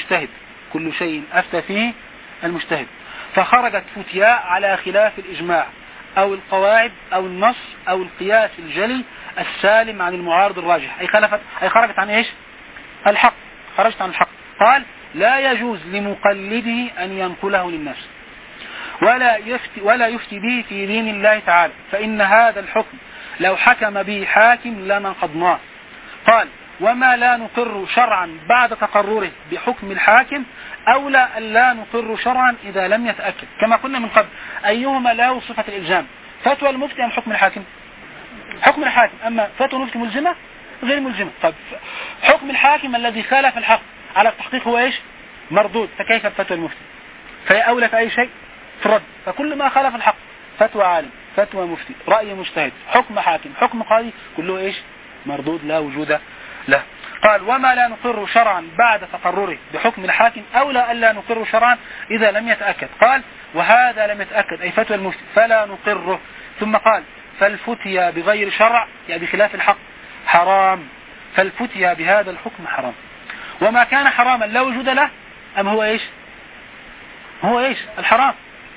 فيه المجتهد فخرجت فتياء على خلاف الإجماع أو القواعد أو النص أو القياس الجلي السالم عن المعارض الراجح، أي خرجت عن إيش؟ الحق، خرجت عن الحق. قال: لا يجوز لمقلده أن ينقله للناس ولا يفتي به في دين الله تعالى، فإن هذا الحكم لو حكم به حاكم لنقضناه. قال: وما لا نقر شرعا بعد تقرره بحكم الحاكم أولى أن لا نقر شرعا إذا لم يتأكد. كما قلنا من قبل، أيهما له صفة الإلزام؟ فتوى المفتي أم حكم الحاكم؟ حكم الحاكم. أما فتوى المفتي ملزمة غير ملزمة. طب حكم الحاكم الذي خالف الحق على التحقيق هو إيش؟ مردود. فكيف فتوى المفتي؟ فهي أولى في أي شيء في الرد. فكل ما خالف الحق، فتوى عالم، فتوى مفتي، رأي مجتهد، حكم حاكم، حكم قاضي، كله إيش؟ مردود لا وجود له. قال: وما لا نقر شرعا بعد تقرره بحكم الحاكم أولى ألا نقر شرعا إذا لم يتأكد. قال: وهذا لم يتأكد أي فتوى المفتي فلا نقره. ثم قال: فالفتيا بغير شرع يعني بخلاف الحق حرام، فالفتيا بهذا الحكم حرام. وما كان حراما لا وجود له أم هو إيش؟ هو إيش؟ الحرام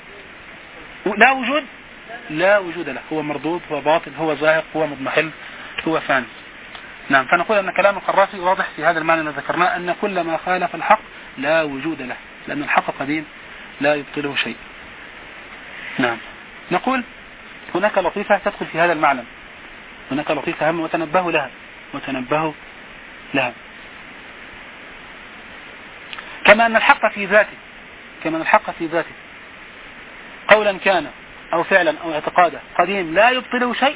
لا وجود له، هو مردود، هو باطل، هو زاهق، هو مضمحل، هو فاني. نعم. فنقول أن كلام القرافي واضح في هذا المعنى الذي ذكرناه، أن كل ما خالف الحق لا وجود له، لأن الحق قديم لا يبطله شيء. نعم. نقول هناك لطيفة تدخل في هذا المعنى، هناك لطيفة هامة وتنبهوا لها. كما أن الحق في ذاته قولا كان أو فعلا أو اعتقادا قديم لا يبطله شيء،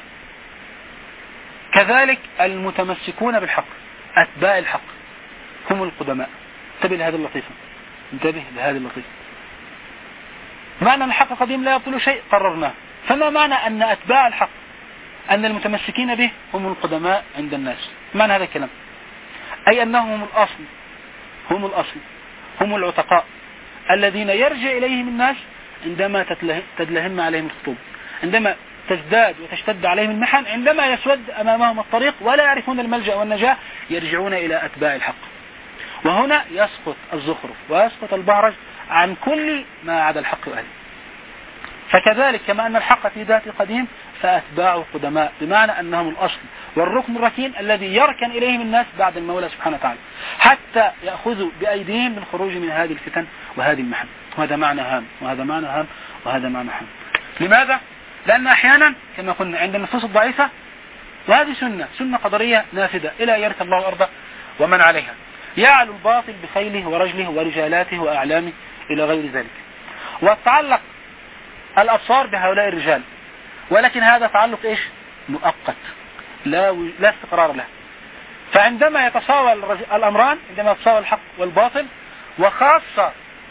كذلك المتمسكون بالحق أتباع الحق هم القدماء. انتبه لهذه اللطيفة. معنى أن الحق قديم لا يبطل شيء قررناه. فما معنى أن أتباع الحق أن المتمسكين به هم القدماء عند الناس. معنى هذا الكلام أي أنهم هم الأصل هم العتقاء الذين يرجع إليهم الناس عندما تدلهم عليهم الخطوب، عندما تزداد وتشتد عليهم المحن، عندما يسود أمامهم الطريق ولا يعرفون الملجأ والنجاة، يرجعون إلى أتباع الحق. وهنا يسقط الزخرف ويسقط البهرج عن كل ما عدا الحق وأهله. فكذلك كما أن الحق في ذاته قديم، فأتباعه قدماء، بمعنى أنهم الأصل والركن الركين الذي يركن إليهم الناس بعد المولى سبحانه وتعالى، حتى يأخذوا بأيديهم بالخروج من هذه الفتن وهذه المحن. وهذا معنى هام وهذا معنى هام وهذا معنى هام. لماذا؟ لأن أحيانا كما قلنا عند النفوس الضعيفة، وهذه سنة قدرية نافذة إلى يرث الله الأرض ومن عليها، يعلو الباطل بخيله ورجله ورجالاته وأعلامه إلى غير ذلك، وتعلق الأبصار بهؤلاء الرجال، ولكن هذا تعلق إيش؟ مؤقت، لا استقرار له. فعندما يتساوى الأمران، عندما يتساوى الحق والباطل، وخاصة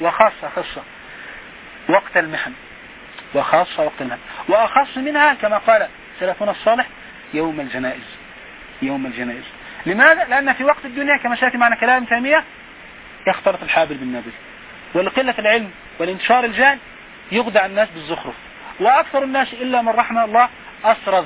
وقت المحن، وأخص منها كما قال سلفنا الصالح يوم الجنائز. لماذا؟ لأن في وقت الدنيا كما سيأتي معنا كلام تيمية يختلط الحابل بالنابل، ولقلة العلم والانتشار الجهل يخدع الناس بالزخرف، وأكثر الناس إلا من رحم الله أسرى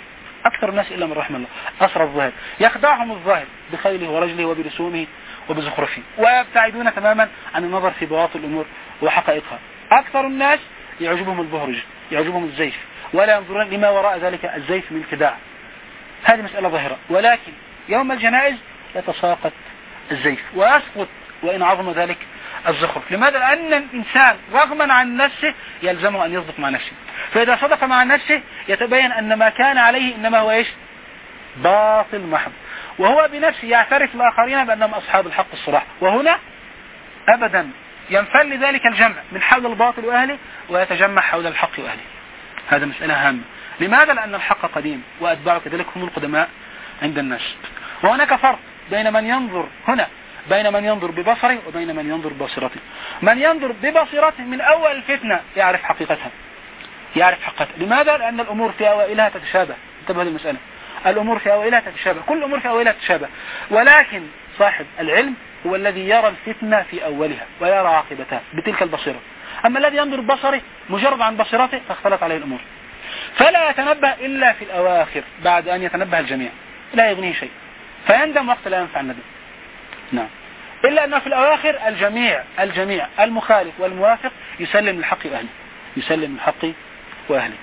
الظاهر، يخدعهم الظاهر بخيله ورجله وبرسومه وبزخرفه، ويبتعدون تماما عن النظر في بواطن الأمور وحقائقها. أكثر الناس يعجبهم البهرج، يعجبهم الزيف، ولا ينظرون لما وراء ذلك الزيف من خداع. هذه مسألة ظاهرة، ولكن يوم الجنائز يتساقط الزيف ويسقط وإن عظم ذلك الزخرف. لماذا؟ لأن الإنسان رغما عن نفسه يلزمه أن يصدق مع نفسه، فإذا صدق مع نفسه يتبين أن ما كان عليه إنما هو إيش؟ باطل محض، وهو بنفسه يعترف الآخرين بأنهم أصحاب الحق الصراح. وهنا أبدا ينفل ذلك الجمع من حول الباطل وأهله ويتجمع حول الحق وأهله. هذا مسألة هامة. لماذا؟ لأن الحق قديم وأتباعه كذلك هم القدماء عند الناس. وهناك فرق بين من ينظر ببصره وبين من ينظر ببصيرته. من ينظر ببصيرته من أول الفتنة يعرف حقيقتها، لماذا؟ لأن الأمور في أوائلها تتشابه. انتبه للمسألة، الأمور في أوائلها تتشابه، كل الأمور في أوائلها تتشابه، ولكن صاحب العلم هو الذي يرى الفتنة في أولها ويرى عاقبتها بتلك البصيرة. أما الذي ينظر ببصره مجرد عن بصيرته فاختلط عليه الأمور، فلا يتنبه إلا في الأواخر بعد أن يتنبه الجميع، لا يغنيه شيء، فيندم وقت لا ينفع الندم. نعم، إلا أنه في الأواخر الجميع المخالف والموافق يسلم الحق وأهله.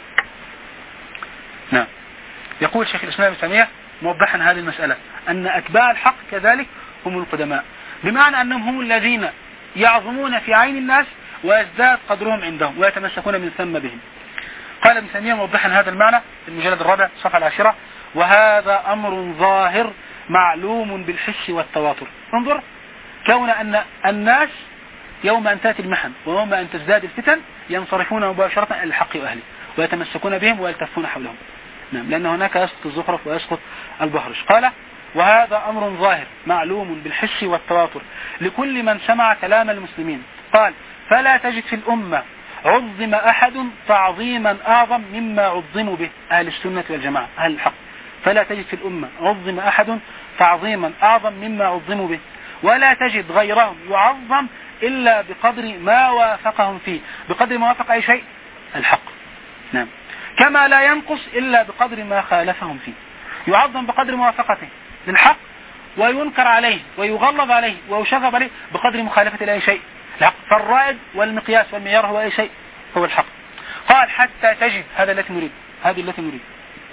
نعم. يقول شيخ الإسلام ابن تيمية موضحا هذه المسألة أن أتباع الحق كذلك هم القدماء، بمعنى أنهم هم الذين يعظمون في عين الناس ويزداد قدرهم عندهم ويتمسكون من ثم بهم. قال ابن تيمية موضحا هذا المعنى في المجلد الرابع صفحة 10: وهذا أمر ظاهر معلوم بالحس والتواتر. انظر، كون أن الناس يوم أن تأتي المحن ويوم أن تزداد الفتن ينصرفون مباشرة إلى الحق وأهله ويتمسكون بهم ويلتفون حولهم. نعم، لأن هناك يسقط الزخرف ويسقط البهرج. قال: وهذا أمر ظاهر معلوم بالحس والتواتر لكل من سمع كلام المسلمين. قال: فلا تجد في الأمة عظم أحد تعظيما أعظم مما عظموا به أهل السنة والجماعة، أهل الحق. فلا تجد في الأمة عظم أحد تعظيما أعظم مما عظموا به، ولا تجد غيرهم يعظم إلا بقدر ما وافقهم فيه، بقدر ما وافق أي شيء الحق. نعم. كما لا ينقص إلا بقدر ما خالفهم فيه، يعظم بقدر موافقته للحق وينكر عليه ويغلظ عليه ويشغب عليه بقدر مخالفة لأي شيء الحق. فالرائد والمقياس والمعيار هو أي شيء، هو الحق. قال: حتى تجد، هذه التي نريد،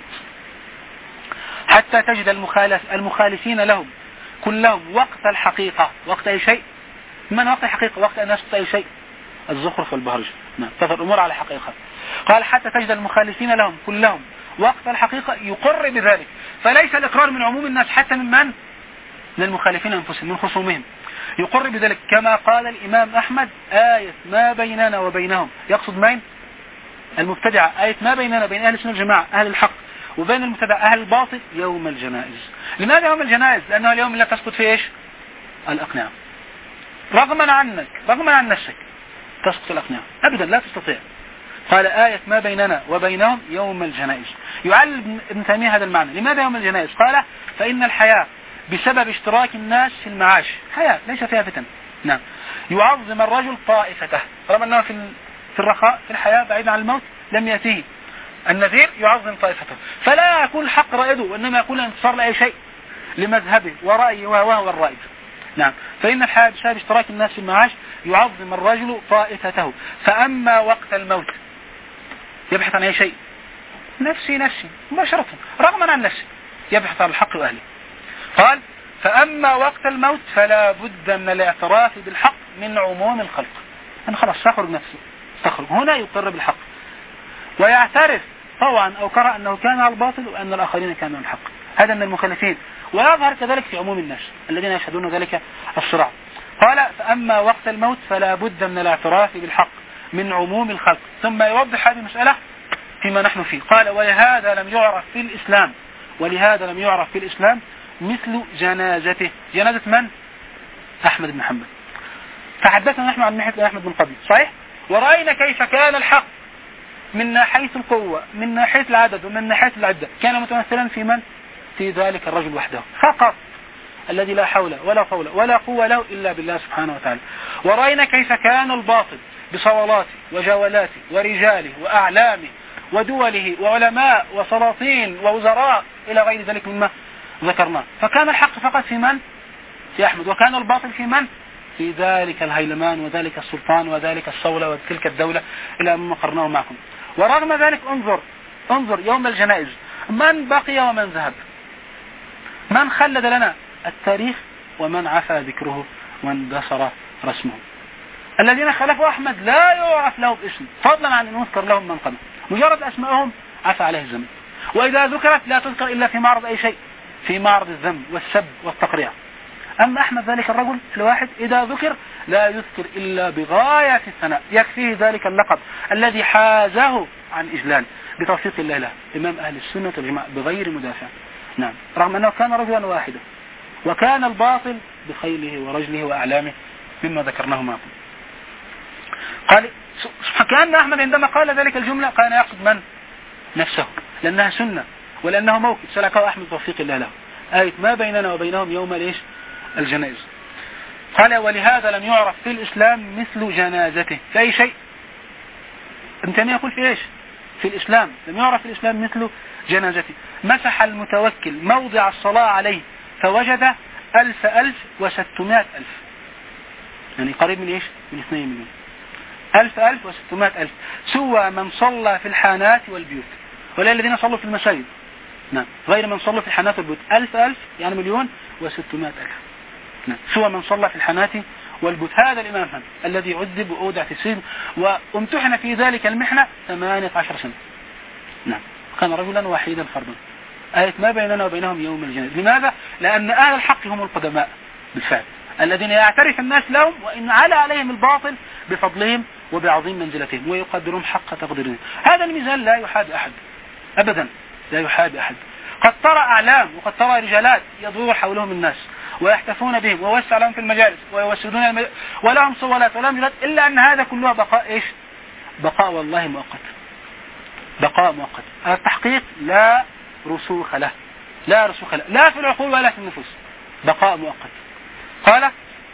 حتى تجد المخالفين لهم كلهم وقت الحقيقة، وقت أي شيء. من وقت الحقيقة؟ وقت أن يسقط أي شيء، الزخرف والبهرج. نعم، تفر الأمور على حقيقة. قال: حتى تجد المخالفين لهم كلهم وقت الحقيقة يقر بذلك. فليس الإقرار من عموم الناس، حتى من المخالفين أنفسهم، من خصومهم، يقر بذلك. كما قال الإمام أحمد: آية ما بيننا وبينهم، يقصد مين؟ المبتدعة. آية ما بيننا بين أهل السنة والجماعة أهل الحق وبين المبتدع أهل الباطل يوم الجنائز. لماذا يوم الجنائز؟ لأنه اليوم لا تسقط فيه إيش؟ الأقنعة. رغما عن نفسك تسقط الأقنعة أبدا، لا تستطيع. قال آية ما بيننا وبينهم يوم الجنائز. يعلم ابن تيمية هذا المعنى. لماذا يوم الجنائز؟ قال فإن الحياة بسبب اشتراك الناس في المعاش، حياة ليس فيها فتن. نعم. يعظم الرجل طائفته، رغم أنه في الرخاء في الحياة بعيد عن الموت لم يأتيه النذير، يعظم طائفته، فلا يكون الحق رائده، وإنما يكون انتصار لأي شيء لمذهبه ورأيه وهو الرائد. نعم. فإن الحياة بسبب اشتراك الناس في المعاش يعظم الرجل طائفته، فأما وقت الموت يبحث عن أي شيء، نفسي مباشرة رغما عن نفسه، يبحث عن الحق وأهله. قال فأما وقت الموت فلا بد من الاعتراف بالحق من عموم الخلق. أنا خلاص تخرج نفسه، تخرج هنا يقر بالحق ويعترف طوعا أو كره أنه كان على الباطل وأن الآخرين كانوا على الحق. هذا من المخالفين، ويظهر كذلك في عموم الناس الذين يشهدون ذلك الصراع. قال فأما وقت الموت فلا بد من الاعتراف بالحق من عموم الخلق. ثم يوضح هذه المسألة فيما نحن فيه. قال ولهذا لم يعرف في الإسلام مثل جنازته. جنازة من؟ أحمد بن حنبل. فحدثنا نحن عن أحمد بن قبيل صحيح، ورأينا كيف كان الحق من ناحية القوة، من ناحية العدد، ومن ناحية العدة، كان متمثلا في من؟ في ذلك الرجل وحده فقط، الذي لا حول ولا قوة ولا قوة له إلا بالله سبحانه وتعالى. ورأينا كيف كان الباطل بصولاته وجولاته ورجاله وأعلامه ودوله وعلماء وسلاطين ووزراء إلى غير ذلك مما ذكرناه. فكان الحق فقط في من؟ في أحمد. وكان الباطل في من؟ في ذلك الهيلمان وذلك السلطان وذلك الصولة وتلك الدولة إلى ما قرناه معكم. ورغم ذلك انظر يوم الجنائز من بقي ومن ذهب، من خلد لنا التاريخ ومن عفى ذكره واندثر رسمه. الذين خلفوا أحمد لا يعرف له باسم، فضلا عن أن يذكر لهم منقبة، مجرد أسمائهم عفى عليه الزمن. وإذا ذكرت لا تذكر إلا في معرض أي شيء، في معرض الذم والسب والتقريع. أما أحمد ذلك الرجل الواحد إذا ذكر لا يذكر إلا بغاية الثناء، يكفيه ذلك اللقب الذي حازه عن إجلال بتوفيق الله له، إمام أهل السنة والجماعة بغير مدافع. نعم. رغم أنه كان رجلا واحدا، وكان الباطل بخيله ورجله وأعلامه مما ذكرناه معكم. قال كأن أحمد عندما قال ذلك الجملة كان يقصد من؟ نفسه، لأنها سنة ولأنه موقف سلكه أحمد توفيق الله له. آية ما بيننا وبينهم يوم ليش الجنائز. قال ولهذا لم يعرف في الإسلام مثل جنازته في أي شيء. ابن تيمية يقول في إيش؟ في الإسلام لم يعرف في الإسلام مثل جنازته. مسح المتوكل موضع الصلاة عليه فوجد 1600,000، يعني قريب من إيش؟ من 2 مليون. 1600,000 سوى من صلى في الحانات والبيوت، ولا الذين صلوا في المساجد. نعم. غير من صلوا في الحانات والبيوت. 1000 يعني 1,600,000. نعم. سوى من صلى في الحانات والبيوت. هذا الإمام أحمد الذي عذب وأودع في السجن وامتحن في ذلك المحنة 18 سنة. نعم. كان رجلا وحيدا فردا. آية ما بيننا وبينهم يوم الجنائز. لماذا؟ لأن أهل الحق هم القدماء بالفعل، الذين يعترف الناس لهم وإن على عليهم الباطل بفضلهم وبعظيم منزلتهم ويقدرون حق تقديرهم. هذا الميزان لا يحاد أحد أبدا، لا يحاد أحد. قد ترى أعلام وقد ترى رجالات يدور حولهم الناس ويحتفون بهم ويوسع لهم في المجالس ويوسدون ولهم صولات ولهم جلات، إلا أن هذا كله بقاء إيش؟ بقاء والله مؤقت، بقاء مؤقت. التحقيق لا رسوخ له، لا رسوخ له، لا في العقول ولا في النفوس، بقاء مؤقت. قال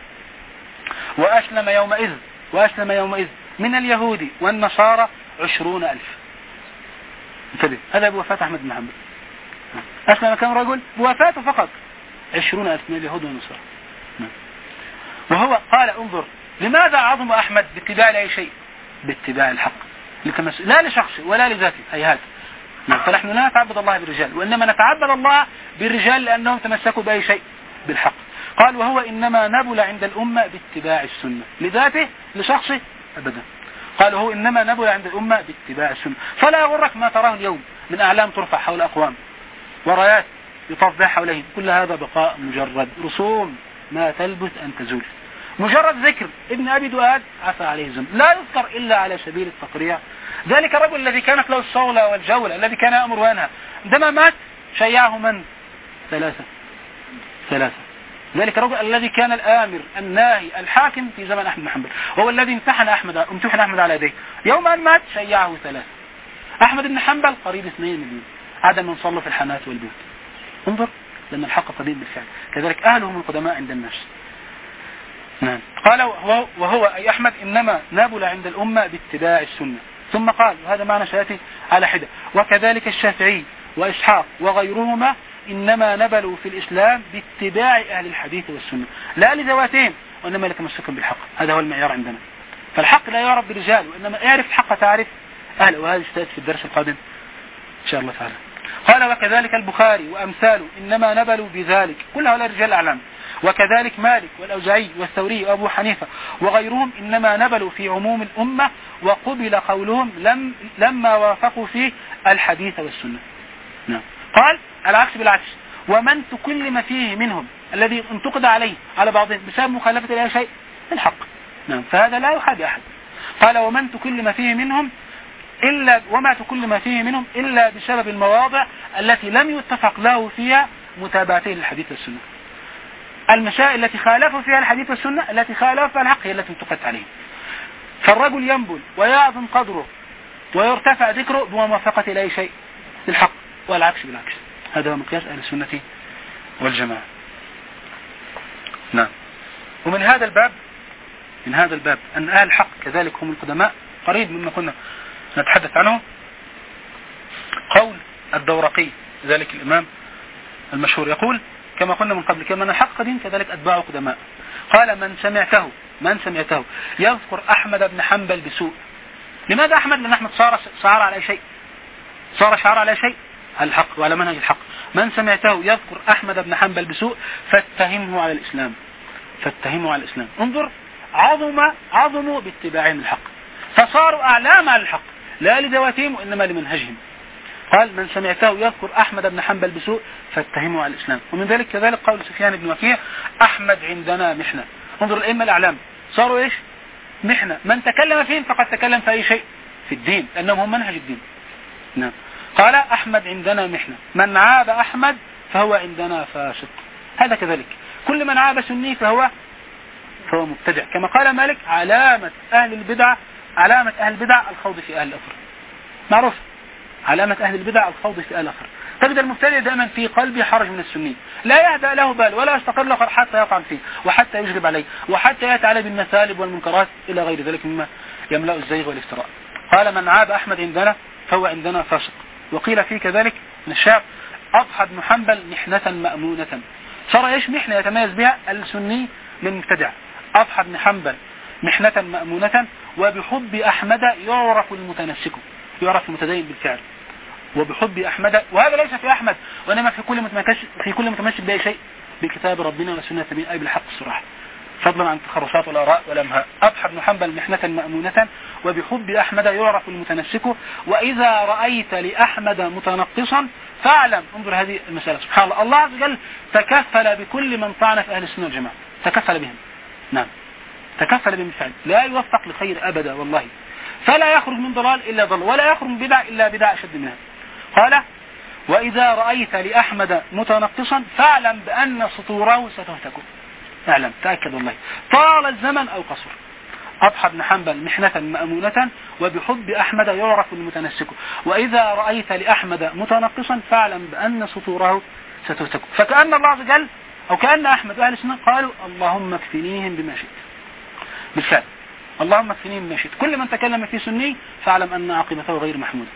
وأسلم يومئذ من اليهود والنصارى 20,000. انتبه، هذا بوفاة أحمد بن حنبل. أسلم كم رجل بوفاته فقط 20,000 من اليهود والنصارى. وهو قال انظر لماذا عظم أحمد باتباع لأي شيء؟ باتباع الحق، لا لشخصه ولا لذاته، هيهات. فنحن لا نتعبد الله بالرجال، وإنما نتعبد الله بالرجال لأنهم تمسكوا بأي شيء؟ بالحق. قال وهو إنما نبل عند الأمة باتباع السنة، لذاته لشخصه أبدا. قال هو إنما نبل عند الأمة باتباع السنة. فلا يغرك ما تراه اليوم من أعلام ترفع حول أقوام ورايات يطاف بها حولهم، كل هذا بقاء مجرد رسوم ما تلبث أن تزول. مجرد ذكر ابن أبي دؤاد عفى عليه الذنب، لا يذكر إلا على سبيل التقريع. ذلك الرجل الذي كانت له الصولة والجولة، الذي كان يأمر وينهى، عندما مات شيعه من؟ ثلاثة. ذلك الرجل الذي كان الآمر الناهي الحاكم في زمن أحمد بن حنبل، وهو الذي امتحن أحمد على يديه. يوم أن مات شيعه 3. أحمد بن حنبل قريب 2 مليون، عدد من صلوا في الحانات والبيوت. انظر، لأن الحق قديم بالفعل. كذلك أهلهم القدماء عند الناس. نعم. قال وهو أي أحمد إنما نبل عند الأمة باتباع السنة. ثم قال، وهذا معنى سيأتي على حدة، وكذلك الشافعي وإسحاق وغيرهما إنما نبلوا في الإسلام باتباع أهل الحديث والسنة، لا لذواتهم وإنما لتمسكهم بالحق. هذا هو المعيار عندنا. فالحق لا يعرف برجال، وإنما اعرف الحق تعرف أهله، وهذا سيأتي في الدرس القادم إن شاء الله تعالى. قال وكذلك البخاري وأمثاله إنما نبلوا بذلك، كل هؤلاء رجال أعلام. وكذلك مالك والأوزاعي والثوري وأبو حنيفة وغيرهم إنما نبلوا في عموم الأمة، وقبل قولهم لما وافقوا فيه الحديث والسنة. نعم. قال العكس بالعكس، ومن تكلم فيه منهم الذي انتقد عليه على بعضهم بسبب مخالفة لا شيء الحق. نعم. فهذا لا يحادي أحد. قال ومن تكلم فيه منهم وما تكلم فيه منهم إلا بسبب المواضع التي لم يتفق له فيها متابعته للحديث والسنة. المسائل التي خالفوا فيها الحديث والسنة، التي خالفوا فيها الحق، هي التي انتقدت عليه. فالرجل ينبل ويعظم قدره ويرتفع ذكره بموافقة لا شيء للحق، والعكس بالعكس. هذا هو مقياس أهل السنة والجماعة. نعم. ومن هذا الباب أن أهل الحق كذلك هم القدماء، قريب مما كنا نتحدث عنه، قول الدورقي ذلك الإمام المشهور يقول كما قلنا من قبل، كما أن الحق قديم كذلك أتباعه قدماء. قال من سمعته يذكر أحمد بن حنبل بسوء. لماذا أحمد؟ لأن أحمد صار شعار على شيء الحق وعلى منهج الحق. من سمعته يذكر أحمد بن حنبل بسوء فاتهمه على الإسلام. انظر، عظموا باتباعهم الحق، فصاروا أعلام على الحق لا لذواتهم وإنما لمنهجهم. قال من سمعته يذكر أحمد بن حنبل بسوء فاتهمه على الإسلام. ومن ذلك كذلك قول سفيان بن وكيع أحمد عندنا محنة. انظر الأئمة الأعلام صاروا إيش؟ محنة. من تكلم فيهم فقد تكلم في أي شيء في الدين، لأنهم هم منهج الدين. نعم. قال أحمد عندنا محنة، من عاب أحمد فهو عندنا فاسق. هذا كذلك كل من عاب سني فهو مبتدع. كما قال مالك علامة أهل البدع الخوض في أهل الأثر. معروف علامة أهل البدع الخوض في أهل الأثر. تجد المبتدع دائما في قلبه حرج من السني، لا يهدأ له بال ولا يستقر له حتى يقع فيه وحتى يجلب عليه وحتى يأتي عليه بالمثالب والمنكرات إلى غير ذلك مما يملأ الزيغ والافتراء. قال من عاب أحمد عندنا فهو عندنا فاسق. وقيل فيه كذلك من الشعب أضحى بن حنبل محنة مأمونة. صار ايش محنة يتميز بها السني من المبتدع. أضحى بن حنبل محنة مأمونة، وبحب أحمد يعرف المتنسك، يعرف المتدين بالفعل. وبحب أحمد، وهذا ليس في أحمد وإنما في كل متمسك بأي شيء بكتاب ربنا وسنة نبينا، أي بالحق الصراحة، فضلا عن التخرصات والآراء والأمهاء. أضحى بن حنبل محنة مأمونة، وبحب أحمد يعرف المتنسك، وإذا رأيت لأحمد متنقصا فاعلم. انظر هذه المسألة، سبحان الله، الله عز وجل تكفل بكل من طعن في أهل السنة والجماعة، تكفل بهم. نعم، تكفل بهم بالفعل، لا يوفق لخير أبدا والله، فلا يخرج من ضلال إلا ضل، ولا يخرج من بدع إلا بدع أشد منها. قال وإذا رأيت لأحمد متنقصا فاعلم بأن سطوره ستهتك. اعلم، تأكد والله، طال الزمن أو قصر. أضحى بن حنبل محنة مأمونة، وبحب أحمد يعرف المتنسك، وإذا رأيت لأحمد متنقصا فاعلم بأن سطوره ستهتك. فكأن الله عز وجل أو كأن أحمد وأهل السنة قالوا اللهم اكفنيهم بما شئت. بالفعل اللهم اكفنيهم بما شئت. كل من تكلم في سني فاعلم أن عاقبته غير محمودة،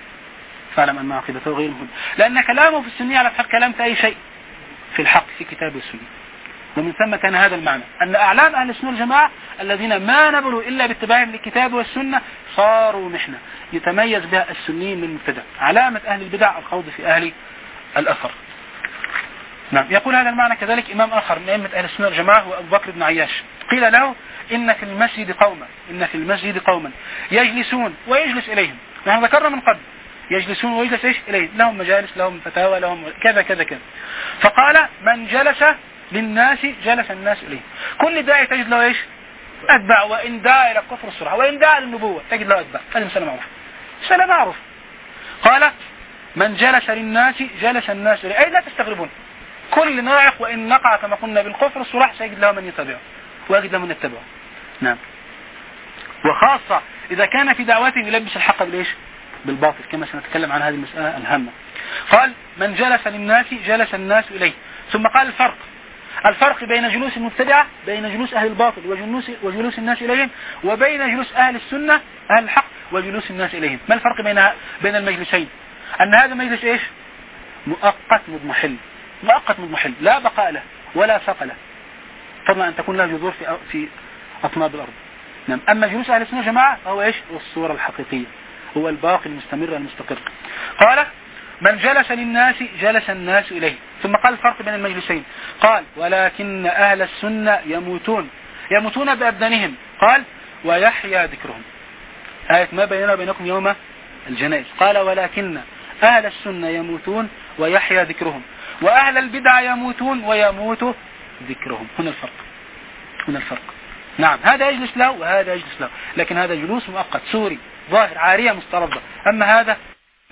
لأن كلامه في السنية على الحق كلام في أي شيء في الحق في كتاب السنة. ومن ثم كان هذا المعنى أن أعلام أهل السنة والجماعة الذين ما نبلوا إلا باتباعهم للكتاب والسنة صاروا محنة يتميز بها السنيين من المبتدع. علامة أهل البدع الخوض في أهل الأثر. نعم. يقول هذا المعنى كذلك إمام آخر من أئمة أهل السنة والجماعة هو أبو بكر بن عياش. قيل له إن في المسجد قوما يجلسون ويجلس إليهم. نحن ذكرنا من قبل يجلسون ويجلس إيش إليه، لهم مجالس، لهم فتاوى، لهم كذا كذا كذا. فقال من جلس للناس جلس الناس إليه. كل داعي تجد له إيش أتباع، وإن داعي إلى الكفر الصراحة وإن داعي للنبوة تجد له أتباع. هذا مسألة معروف. قال من جلس للناس جلس الناس إليه، أي لا تستغربون، كل ناعق وإن نقع كما قلنا بالكفر الصراح سيجد له من يتبعه ويجد له من يتبعه. نعم. وخاصة إذا كان في دعوته يلبس الحق بالإيش؟ بالباطل، كما سنتكلم عن هذه المسألة الهامة. قال من جلس للناس جلس الناس إليه. ثم قال الفرق بين جلوس المبتدعة، بين جلوس أهل الباطل وجلوس الناس إليهم، وبين جلوس أهل السنة أهل الحق وجلوس الناس إليهم. ما الفرق بين المجلسين؟ أن هذا مجلس إيش؟ مؤقت مضمحل، مؤقت مضمحل لا بقاء له ولا ساق له، فضلا أن تكون له جذور في أطناب الأرض. نعم. أما جلوس أهل السنة جماعة هو إيش؟ الصورة الحقيقية، هو الباقي المستمر المستقر. قال من جلس للناس جلس الناس إليه. ثم قال الفرق بين المجلسين، قال ولكن أهل السنة يموتون بأبدانهم، قال ويحيى ذكرهم، آية ما بيننا وبينكم يوم الجنائز. قال ولكن أهل السنة يموتون ويحيى ذكرهم، وأهل البدع يموتون ويموت ذكرهم. هنا الفرق. نعم. هذا يجلس له وهذا يجلس له، لكن هذا جلوس مؤقت سوري ظاهر عارية مسترضة. أما هذا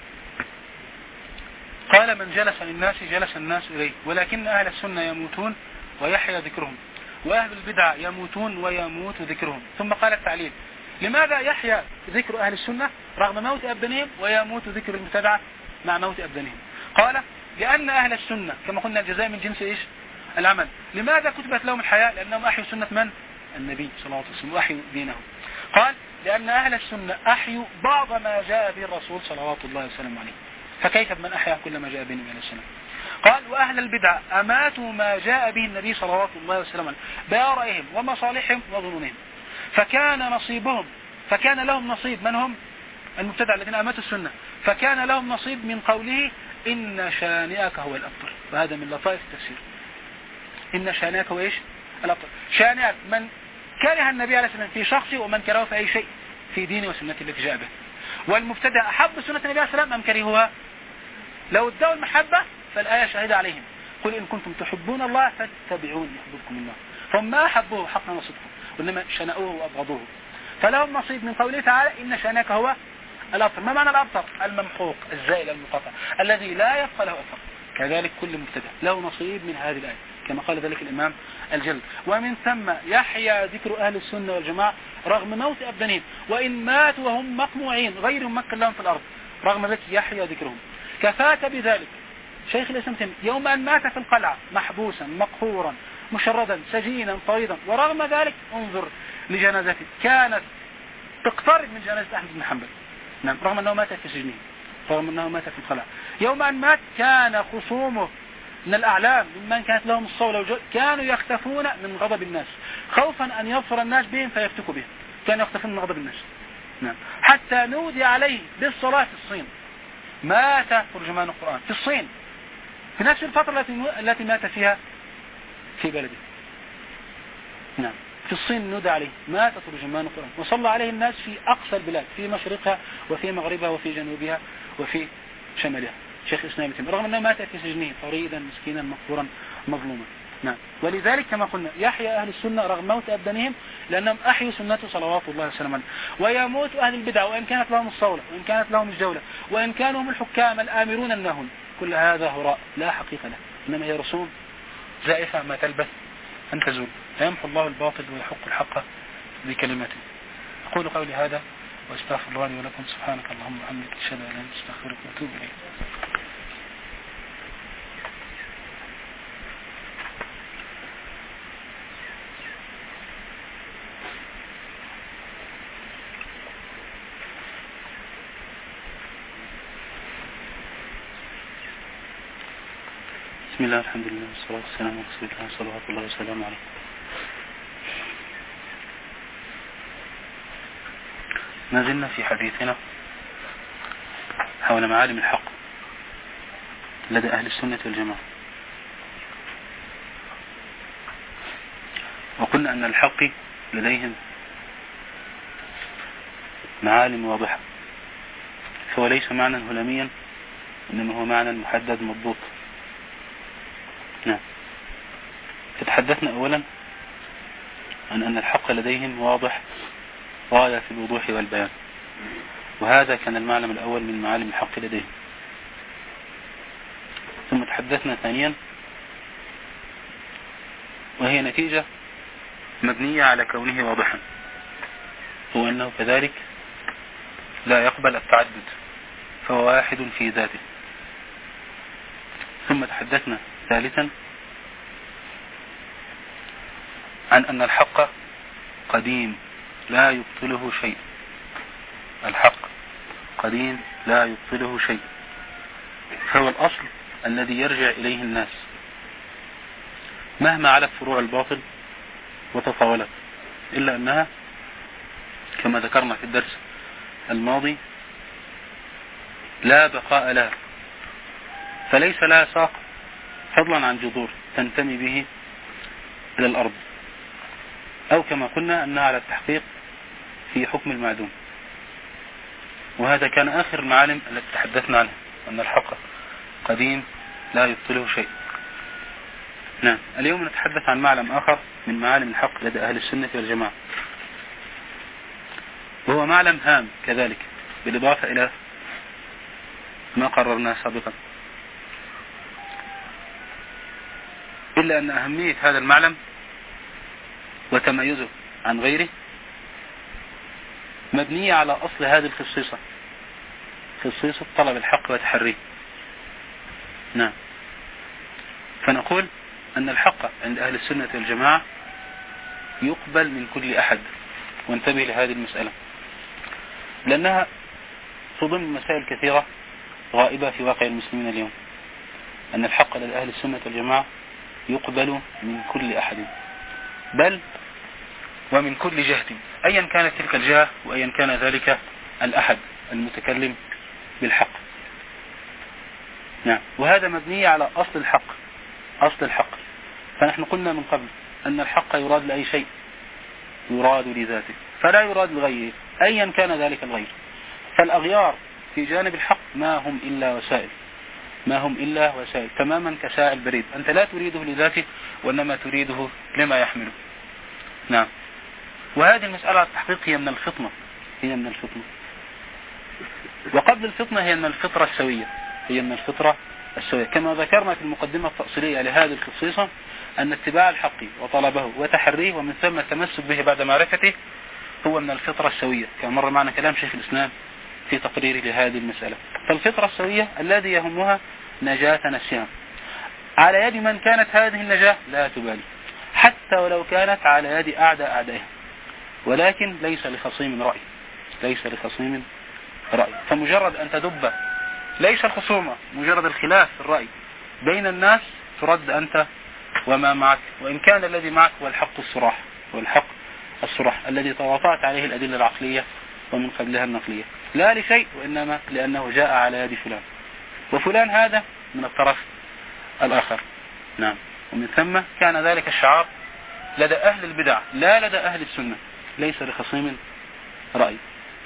قال من جلس للناس جلس الناس إليه، ولكن أهل السنة يموتون ويحيى ذكرهم، وأهل البدع يموتون ويموت ذكرهم. ثم قال التعليل لماذا يحيى ذكر أهل السنة رغم موت أبدانهم ويموت ذكر المبتدعة مع موت أبدانهم؟ قال لأن أهل السنة كما قلنا الجزاء من جنس إيش؟ العمل. لماذا كتبت لهم الحياة؟ لأنهم أحيوا سنة من؟ النبي صلى الله عليه وسلم وأحيوا دينه. قال لأن أهل السنة أحيوا بعض ما جاء به الرسول صلوات الله وسلم عليه، فكيف بمن أحيا كل ما جاء به النبي عليه السلام؟ قال وأهل البدع أماتوا ما جاء به النبي صلوات الله وسلم عليه بآرائهم ومصالحهم وظنونهم، فكان لهم نصيب. من هم؟ المبتدع الذين أماتوا السنة. فكان لهم نصيب من قوله إن شانئك هو الأبتر. وهذا من لطائف التفسير. إن شانئك هو إيش؟ الأبتر. شانئك من كره النبي عليه السلام في شخصه ومن كرهه في أي شيء في دينه وسنته التي جاء به. والمبتدع أحب سنة النبي عليه السلام أم كرهوها؟ لو ادعوا المحبة فالآية شاهدة عليهم، قل إن كنتم تحبون الله فاتبعوني يحببكم الله. فهم ما أحبوه حقا وصدقا وإنما شنأوه وأبغضوه. فلهم نصيب من قوله تعالى إن شانئك هو الأبتر. ما معنى الأبتر؟ الممحوق الزائل المنقطع الذي لا يبقى له أثر. كذلك كل مبتدع له نصيب من هذه الآية كما قال ذلك الإمام الجلد. ومن ثم يحيى ذكر أهل السنة والجماعة رغم موت أبدانهم، وإن ماتوا وهم مقموعين غير ممكن لهم في الأرض رغم ذلك يحيى ذكرهم. كفاك بذلك شيخ الإسلام تيمية يوم أن مات في القلعة محبوسا مقهورا مشردا سجينا طريدا، ورغم ذلك انظر لجنازته كانت تقترب من جنازة أحمد بن حنبل. نعم. رغم أنه مات في سجنه، رغم أنه مات في القلعة. يوم أن مات كان خصومه من الأعلام ممن كانت لهم الصولة والجود كانوا يختفون من غضب الناس خوفا أن يظفر الناس بهم فيفتكوا بهم. كانوا يختفون من غضب الناس. نعم. حتى نودي عليه بالصلاة في الصين. مات ترجمان القرآن في الصين في نفس الفترة التي مات فيها في بلده. نعم. في الصين نودى عليه مات ترجمان القرآن، وصلى عليه الناس في أقصى البلاد في مشرقها وفي مغربها وفي جنوبها وفي شمالها. شيخ الإسلام تيمية رغم أنه مات في سجنه فريدا مسكينا مقهورا مظلوما. نعم. ولذلك كما قلنا يحيى أهل السنة رغم موت أبدانهم لأنهم أحيوا سنته صلوات الله وسلم عليه. ويموت أهل البدع وإن كانت لهم الصولة وإن كانت لهم الجولة وإن كانوا هم الحكام الآمرون الناهون. كل هذا هراء لا حقيقة له، إنما هي رسوم زائفة ما تلبث أن تزول. فيمحو الله الباطل ويحق الحق بكلمته. أقول قولي هذا واستغفر الله لي ولكم. سبحانك اللهم وبحمدك أشهد أن لا إله إلا أنت أستغفرك وأتوب إليك. بسم الله الحمد لله والصلاة والسلام على رسول الله صلوات الله وسلامه عليه. ما زلنا في حديثنا حول معالم الحق لدى أهل السنة والجماعة، وقلنا أن الحق لديهم معالم واضحة، فهو ليس معنى هلاميا إنما هو معنى محدد مضبوط. نعم. فتحدثنا أولا عن أن الحق لديهم واضح غاية في الوضوح والبيان، وهذا كان المعلم الأول من معالم الحق لديهم. ثم تحدثنا ثانيا وهي نتيجة مبنية على كونه واضحا، هو أنه كذلك لا يقبل التعدد، فهو واحد في ذاته. ثم تحدثنا ثالثا عن أن الحق قديم لا يبطله شيء. الحق قديم لا يبطله شيء، فهو الأصل الذي يرجع إليه الناس مهما علت فروع الباطل وتطاولت، إلا أنها كما ذكرنا في الدرس الماضي لا بقاء لها، فليس لها ساق فضلا عن جذور تنتمي به إلى الأرض، أو كما قلنا أنها على التحقيق في حكم المعدوم. وهذا كان آخر المعالم التي تحدثنا عنها، أن الحق قديم لا يبطله شيء. نعم، اليوم نتحدث عن معلم آخر من معالم الحق لدى أهل السنة والجماعة، وهو معلم هام كذلك بالإضافة إلى ما قررناه سابقا، إلا أن أهمية هذا المعلم وتميزه عن غيره مبنية على أصل هذه الخصيصة، خصيصة طلب الحق وتحريه. نعم، فنقول أن الحق عند أهل السنة والجماعة يقبل من كل أحد، وانتبه لهذه المسألة لأنها تضم مسائل كثيرة غائبة في واقع المسلمين اليوم. أن الحق لدى أهل السنة والجماعة يقبل من كل أحد، بل ومن كل جهة، أيا كانت تلك الجهة وأيا كان ذلك الأحد المتكلم بالحق. نعم، وهذا مبني على أصل الحق، أصل الحق. فنحن قلنا من قبل أن الحق يراد لأي شيء، يراد لذاته، فلا يراد لغيره أيا كان ذلك الغير. فالأغيار في جانب الحق ما هم إلا وسائل، ما هم إلا وسائل، تماما كساء البريد، أنت لا تريده لذاته وإنما تريده لما يحمله. نعم، وهذه المسألة التحقيق هي من الفطنة، هي من الفطنة، وقبل الفطنة هي من الفطرة السوية، هي من الفطرة السوية، كما ذكرنا في المقدمة التأصيلية لهذه الخصيصة أن اتباع الحق وطلبه وتحريه ومن ثم التمسك به بعد معرفته هو من الفطرة السوية، كما مر معنا كلام شيخ الإسلام في تقريره لهذه المسألة. فالفطرة السوية الذي يهمها نجاة نفسها، على يد من كانت هذه النجاة لا تبالي، حتى ولو كانت على يد أعدائها، ولكن ليس لخصيم رأي، ليس لخصيم رأي. فمجرد أن تدب ليس الخصومة، مجرد الخلاف في الرأي بين الناس ترد أنت وما معك، وإن كان الذي معك هو الحق الصراح، هو الحق الصراح الذي تواطأت عليه الأدلة العقلية ومن قبلها النقلية، لا لشيء وإنما لأنه جاء على يد فلان، وفلان هذا من الطرف الآخر. نعم، ومن ثم كان ذلك الشعار لدى أهل البدع لا لدى أهل السنة، ليس لخصيم رأي.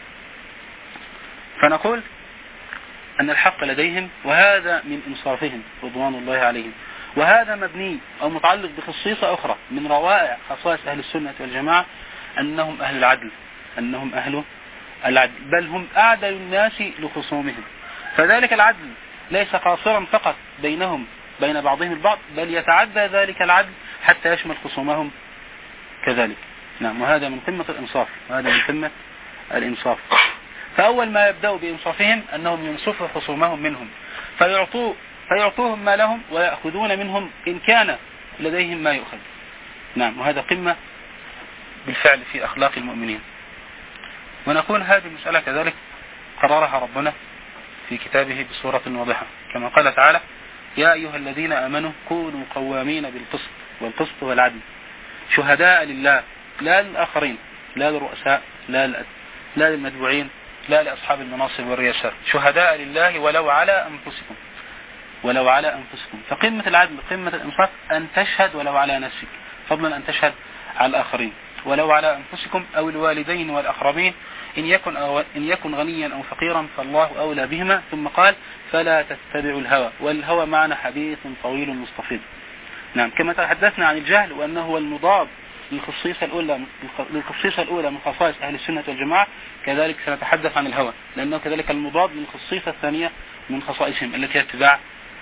فنقول أن الحق لديهم، وهذا من إنصافهم رضوان الله عليهم، وهذا مبني أو متعلق بخصيصة أخرى من روائع خصائص أهل السنة والجماعة، أنهم أهل العدل، أنهم أهل العدل، بل هم أعدل الناس لخصومهم. فذلك العدل ليس قاصرا فقط بينهم بين بعضهم البعض، بل يتعدى ذلك العدل حتى يشمل خصومهم كذلك. نعم، وهذا من قمة الإنصاف، وهذا من قمة الإنصاف. فأول ما يبدأ بإنصافهم أنهم ينصفوا خصومهم منهم، فيعطوهم ما لهم ويأخذون منهم إن كان لديهم ما يؤخذ. نعم، وهذا قمة بالفعل في أخلاق المؤمنين. ونقول هذه المسألة كذلك قررها ربنا في كتابه بصورة واضحة، كما قال تعالى: يا أيها الذين آمنوا كونوا قوامين بالقسط، والقسط والعدل، شهداء لله لا للآخرين، لا للرؤساء، لا للمتبوعين، لا لأصحاب المناصب والرياسات، شهداء لله ولو على أنفسكم، ولو على أنفسكم. فقمة العدل، قمة الإنصاف أن تشهد ولو على نفسك، فضلا أن تشهد على الآخرين، ولو على أنفسكم أو الوالدين والأقربين إن يكن غنيا أو فقيرا فالله أولى بهما. ثم قال: فلا تتبعوا الهوى، والهوى معنا حديث طويل مستفيض. نعم، كما تحدثنا عن الجهل وأنه هو المضاد للخصيصة الأولى من خصائص أهل السنة والجماعة، كذلك سنتحدث عن الهوى، لأنه كذلك المضاد للخصيصة الثانية من خصائصهم التي هي اتباع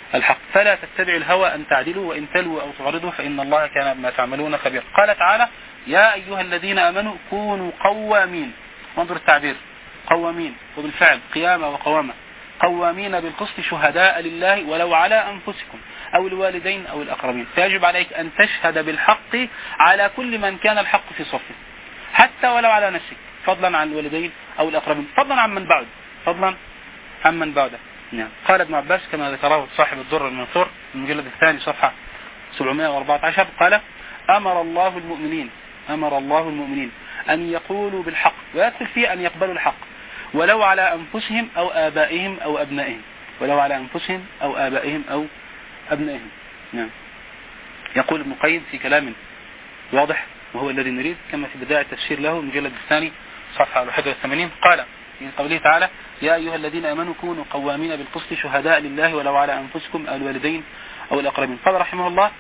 الحق، فلا تتبعوا الهوى أن تعدلوا وإن تلوا أو تعرضوا فإن الله كان بما تعملون خبيرا. قال تعالى: يا أيها الذين آمنوا كونوا قوامين، وانظر التعبير، قوامين، وبالفعل قيامة وقوامة، قوامين بالقسط شهداء لله ولو على أنفسكم أو الوالدين أو الأقربين. فيجب عليك أن تشهد بالحق على كل من كان الحق في صفه، حتى ولو على نفسك، فضلا عن الوالدين أو الأقربين، فضلا عن من بعد، فضلا عن من بعده. نعم. قال ابن عباس كما ذكره صاحب الدر المنثور المجلد الثاني صفحة 714 قال: أمر الله المؤمنين أن يقولوا بالحق، ويدخل فيه أن يقبلوا الحق ولو على أنفسهم أو آبائهم أو أبنائهم، ولو على أنفسهم أو آبائهم أو أبنائهم. نعم. يقول ابن القيم في كلام واضح وهو الذي نريد كما في بداية التفسير له المجلد الثاني صفحة 81 قال من قوله تعالى: يا أيها الذين آمنوا كونوا قوامين بالقسط شهداء لله ولو على أنفسكم أو الوالدين أو الأقربين. قال رحمه الله: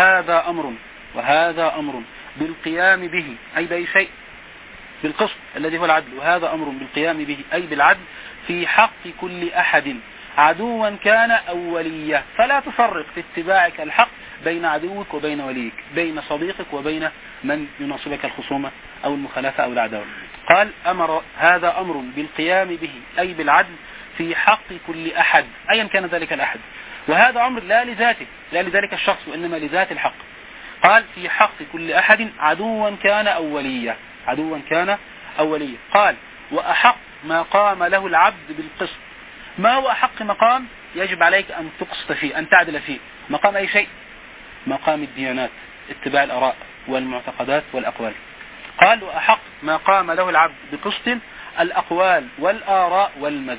وهذا أمر بالقيام به، أي بأي شيء، بالقسط الذي هو العدل، وهذا أمر بالقيام به أي بالعدل في حق كل أحد عدوا كان أو وليا، فلا تفرق في اتباعك الحق بين عدوك وبين وليك، بين صديقك وبين من يناصبك الخصومة أو المخالفة أو العداوة. قال: هذا أمر بالقيام به أي بالعدل في حق كل أحد أيا كان ذلك الأحد، وهذا أمر لا لذلك الشخص وإنما لذات الحق. قال: في حق كل أحد عدوا كان أو وليا، قال: وأحق ما قام له العبد بالقسط. ما هو أحق مقام يجب عليك أن تقسط فيه، أن تعدل فيه؟ مقام أي شيء؟ مقام الديانات، اتباع الآراء والمعتقدات والأقوال. قال: وأحق ما قام له العبد بقسط الأقوال والآراء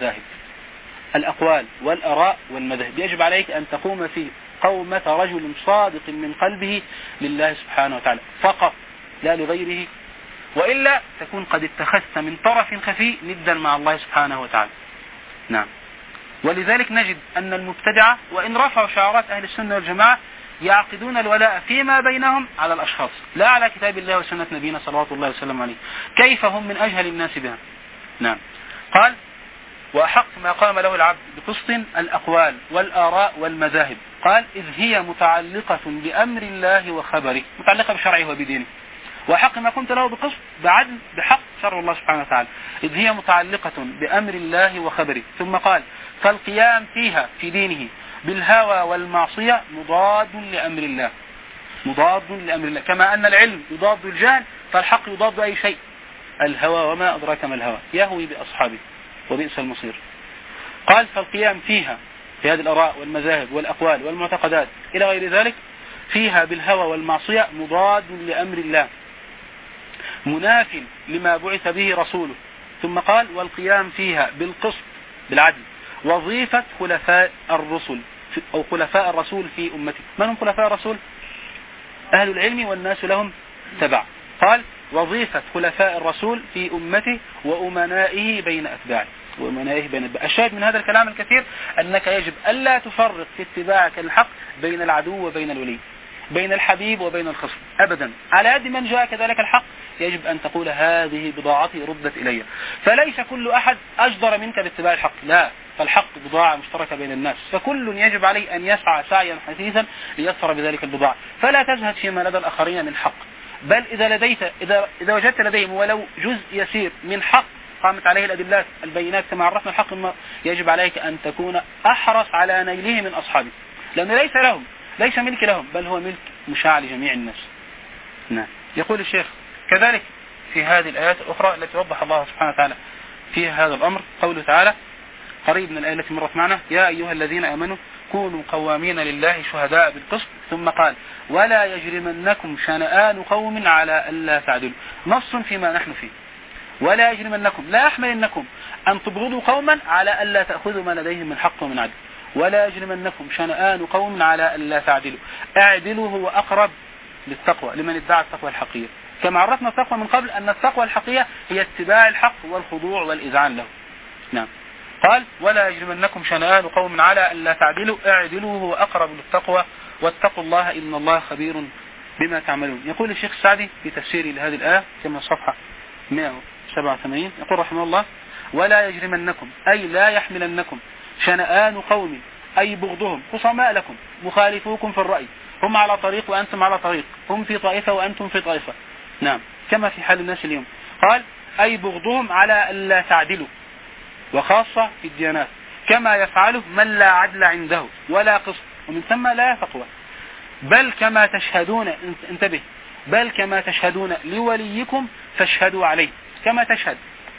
والمذاهب. يجب عليك أن تقوم فيه قومة رجل صادق من قلبه لله سبحانه وتعالى فقط، لا لغيره، وإلا تكون قد اتخذت من طرف خفي ندا مع الله سبحانه وتعالى. نعم. ولذلك نجد أن المبتدعة وإن رفعوا شعارات أهل السنة والجماعة يعقدون الولاء فيما بينهم على الأشخاص، لا على كتاب الله وسنة نبينا صلوات الله وسلم عليه. كيف هم من أجهل الناس بها؟ نعم. قال: وأحق ما قام له العبد بقسط الأقوال والآراء والمذاهب. قال: إذ هي متعلقة بأمر الله وخبره، متعلقة بشرعه وبدينه. وحق ما قمت له بقسط بعدل بحق شرع الله سبحانه وتعالى، إذ هي متعلقة بأمر الله وخبره. ثم قال: فالقيام فيها في دينه بالهوى والمعصية مضاد لأمر الله، كما أن العلم يضاد الجهل، فالحق يضاد أي شيء؟ الهوى، وما أدراك ما الهوى، يهوي بأصحابه وبئس المصير. قال: فالقيام فيها في هذه الآراء والمذاهب والأقوال والمعتقدات إلى غير ذلك فيها بالهوى والمعصية مضاد لأمر الله، مناف لما بعث به رسوله. ثم قال: والقيام فيها بالقسط بالعدل وظيفة خلفاء الرسل أو خلفاء الرسول في أمته. من هم خلفاء الرسول؟ أهل العلم والناس لهم تبع. قال: وظيفة خلفاء الرسول في أمته وأمنائه بين أتباعه. الشاهد من هذا الكلام الكثير أنك يجب ألا تفرق في اتباعك الحق بين العدو وبين الولي، بين الحبيب وبين الخصم أبدا. على يد من جاء كذلك الحق يجب أن تقول: هذه بضاعتي ردت إلي. فليس كل أحد أجدر منك باتباع الحق، لا، فالحق بضاعة مشتركة بين الناس، فكل يجب عليه أن يسعى سعيا حثيثا ليظفر بذلك البضاعة. فلا تزهد فيما لدى الآخرين من حق، بل إذا وجدت لديهم ولو جزء يسير من حق قامت عليه الأدلات البينات كما عرفنا الحق، يجب عليك أن تكون أحرص على نيله من أصحابه، لأنه ليس ملك لهم، بل هو ملك مشاع لجميع الناس. نعم. يقول الشيخ: كذلك في هذه الآيات الأخرى التي وضح الله سبحانه وتعالى فيها هذا الأمر قوله تعالى قريب من الآية التي مرت معنا: يا أيها الذين آمنوا كونوا قوامين لله شهداء بالقسط. ثم قال: ولا يجرمنكم شنآن قوم على ألا تعدلوا. نص فيما نحن فيه: ولا يجرمنكم، لا يحملنكم أن تبغضوا قوما على ألا تأخذوا ما لديهم من حق ومن عدل. ولا يجرمنكم شنآن قوم على ألا تعدلوا، اعدلوا هو أقرب للتقوى لمن ادعى التقوى الحقيقية. كما عرفنا التقوى من قبل أن التقوى الحقيقية هي اتباع الحق والخضوع والإذعان له. نعم. قال: ولا يجرمنكم شنآن قوم على ألا تعدلوا، اعدلوا هو أقرب للتقوى واتقوا الله إن الله خبير بما تعملون. يقول الشيخ السعدي في تفسيره لهذه الآية كما صفحة 187 يقول رحمه الله: ولا يجرمنكم أي لا يحملنكم شنآن قوم أي بغضهم خصماء لكم مخالفوكم في الرأي، هم على طريق وأنتم على طريق، هم في طائفة وأنتم في طائفة. نعم، كما في حال الناس اليوم. قال أي بغضهم على ألا تعدلوا، وخاصة في الديانات، كما يفعله من لا عدل عنده ولا قسط، ومن ثم لا تقوى. بل كما تشهدون، انتبه، بل كما تشهدون لوليكم فاشهدوا عليه. كما تشهد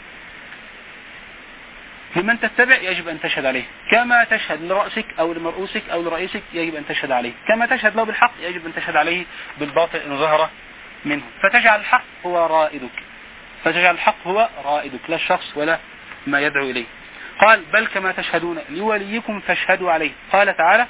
لمن تتبع يجب أن تشهد عليه، كما تشهد لرأسك أو لمرؤوسك أو لرئيسك يجب أن تشهد عليه، كما تشهد له بالحق يجب أن تشهد عليه بالباطل إن ظهر منه. فتجعل الحق هو رائدك، فتجعل الحق هو رائدك، لا الشخص ولا ما يدعو إليه. قال بل كما تشهدون لوليكم فاشهدوا عليه. قال تعالى،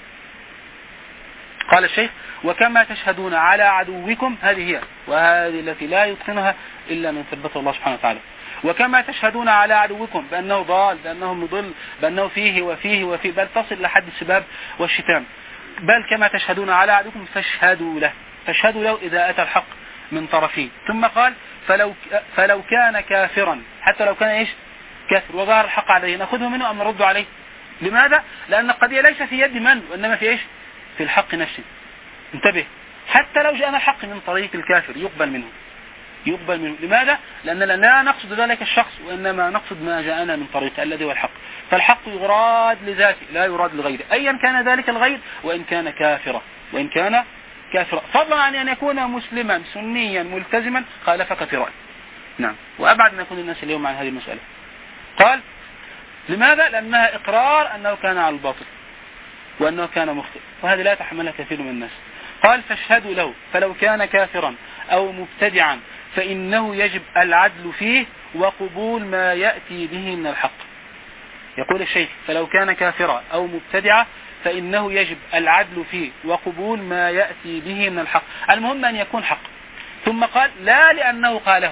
قال الشيخ وكما تشهدون على عدوكم، هذه هي، وهذه التي لا يتقنها إلا من ثبت الله سبحانه وتعالى. وكما تشهدون على عدوكم بأنه ضال، بأنه مضل، بأنه فيه وفيه وفيه، بل تصل لحد السباب والشتام. بل كما تشهدون على عدوكم فاشهدوا له، فاشهدوا له إذا أتى الحق من طرفين. ثم قال فلو كان كافرا، حتى لو كان إيش كافر وظهر الحق عليه، نأخذه منه أم نرد عليه؟ لماذا؟ لأن القضية ليس في يد من، وإنما في إيش؟ في الحق نفسه. انتبه، حتى لو جاءنا الحق من طريق الكافر يقبل منه، يقبل منه. لماذا؟ لأننا لا نقصد ذلك الشخص، وإنما نقصد ما جاءنا من طريق الذي هو الحق. فالحق يراد لذاته لا يراد لغيره، أيا كان ذلك الغير، وإن كان كافرا، وإن كان كافرا، فضلا عن أن يكون مسلما سنيا ملتزما خالفك في رأي. نعم، وأبعد أن يكون الناس اليوم عن هذه المسألة. قال لماذا؟ لأنها إقرار أنه كان على الباطل وأنه كان مخطئ، وهذا لا يتحملها كثير من الناس. قال فاشهدوا له فلو كان كافرا أو مبتدعا فإنه يجب العدل فيه وقبول ما يأتي به من الحق. يقول الشيخ فلو كان كافرا أو مبتدعا فإنه يجب العدل فيه وقبول ما يأتي به من الحق، المهم أن يكون حق. ثم قال لا لأنه قاله.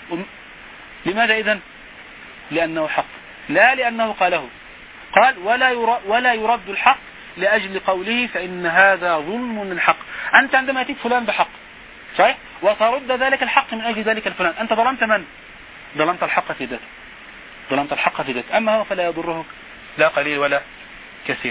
لماذا إذن؟ لأنه حق، لا لأنه قاله. قال ولا يرد الحق لأجل قوله فإن هذا ظلم للحق. أنت عندما يأتيك فلان بحق صحيح وترد ذلك الحق من أجل ذلك الفلان، أنت ظلمت من؟ ظلمت الحق في ذاته، ظلمت الحق في ذاته، أما هو فلا يضره لا قليل ولا كثير.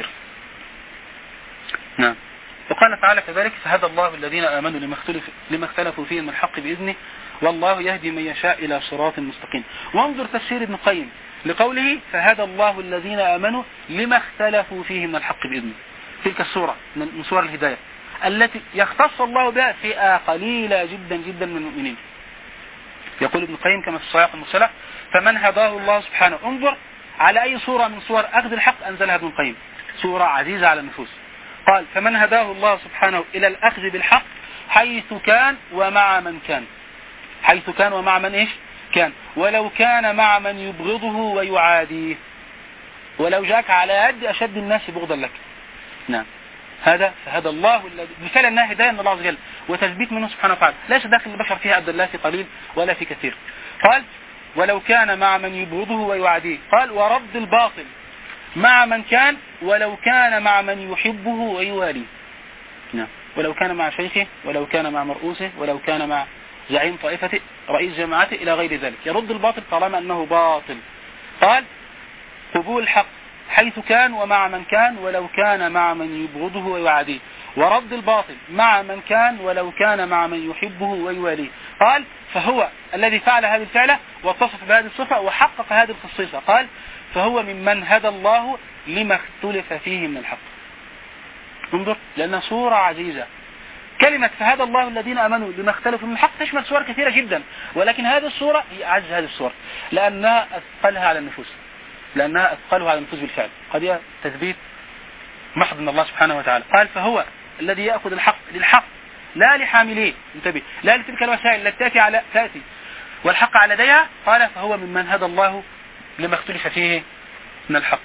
نعم. وقال تعالى كذلك فهدى الله الذين آمنوا لما اختلفوا فيه من الحق بإذنه والله يهدي من يشاء إلى صراط مستقيم. وانظر تفسير ابن القيم لقوله فهدى الله الذين آمنوا لما اختلفوا فيه من الحق بإذنه. تلك السورة من سور الهداية التي يختص الله بها فئة قليلة جدا جدا من المؤمنين. يقول ابن القيم كما في الصواعق المرسلة فمن هداه الله سبحانه. انظر على أي صورة من صور أخذ الحق أنزلها ابن القيم، صورة عزيزة على النفوس. قال فمن هداه الله سبحانه إلى الأخذ بالحق حيث كان ومع من كان، حيث كان ومع من إيش كان، ولو كان مع من يبغضه ويعاديه، ولو جاءك على يد أشد الناس بغضا لك. نعم، هذا فهدى الله الذي مثال أنها هداية من الله عز وجل وتثبيت منه سبحانه وتعالى، ليس داخل البشر فيها أبدا، لا في قليل ولا في كثير. قال ولو كان مع من يبغضه ويعاديه. قال ورد الباطل مع من كان ولو كان مع من يحبه ويواليه. نعم، ولو كان مع شيخه ولو كان مع مرؤوسه ولو كان مع زعيم طائفته رئيس جماعته إلى غير ذلك، يرد الباطل طالما أنه باطل. قال قبول الحق حيث كان ومع من كان ولو كان مع من يبغضه ويعاديه، ورد الباطل مع من كان ولو كان مع من يحبه ويواليه. قال فهو الذي فعل هذه الفعلة واتصف بهذه الصفة وحقق هذه الخصيصة. قال فهو ممن هدى الله لما اختلف فيه من الحق. انظر لأنها صورة عزيزة. كلمة فهدى الله الذين آمنوا لما اختلفوا من الحق تشمل صور كثيرة جدا، ولكن هذه الصورة هي أعز هذه الصور لأنها أثقلها على النفوس، لأنها أثقلها على النفوس بالفعل، قد تثبيت محض من الله سبحانه وتعالى. قال فهو الذي يأخذ الحق للحق لا لحامليه، انتبه، لا لتلك الوسائل التي تأتي والحق على يديها. قال فهو ممن هدى الله لما اختلف فيه من الحق.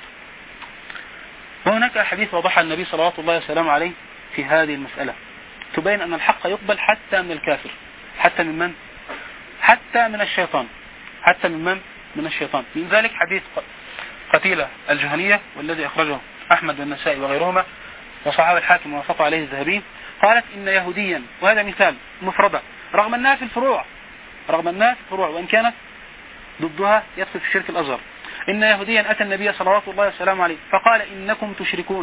وهناك حديث وضحها النبي صلى الله عليه وسلم عليه في هذه المسألة تبين أن الحق يقبل حتى من الكافر، حتى من من؟ حتى من الشيطان، حتى من الشيطان. من ذلك حديث قتيلة الجهنية والذي أخرجه أحمد والنسائي وغيرهما وصححه الحاكم ووافق عليه الذهبي. قالت إن يهوديا، وهذا مثال مفردة رغم أنها في الفروع، وإن كانت ضدها يدخل في الشرك الأصغر. إن يهوديا أتى النبي صلى الله عليه وسلم عليه فقال إنكم تشركون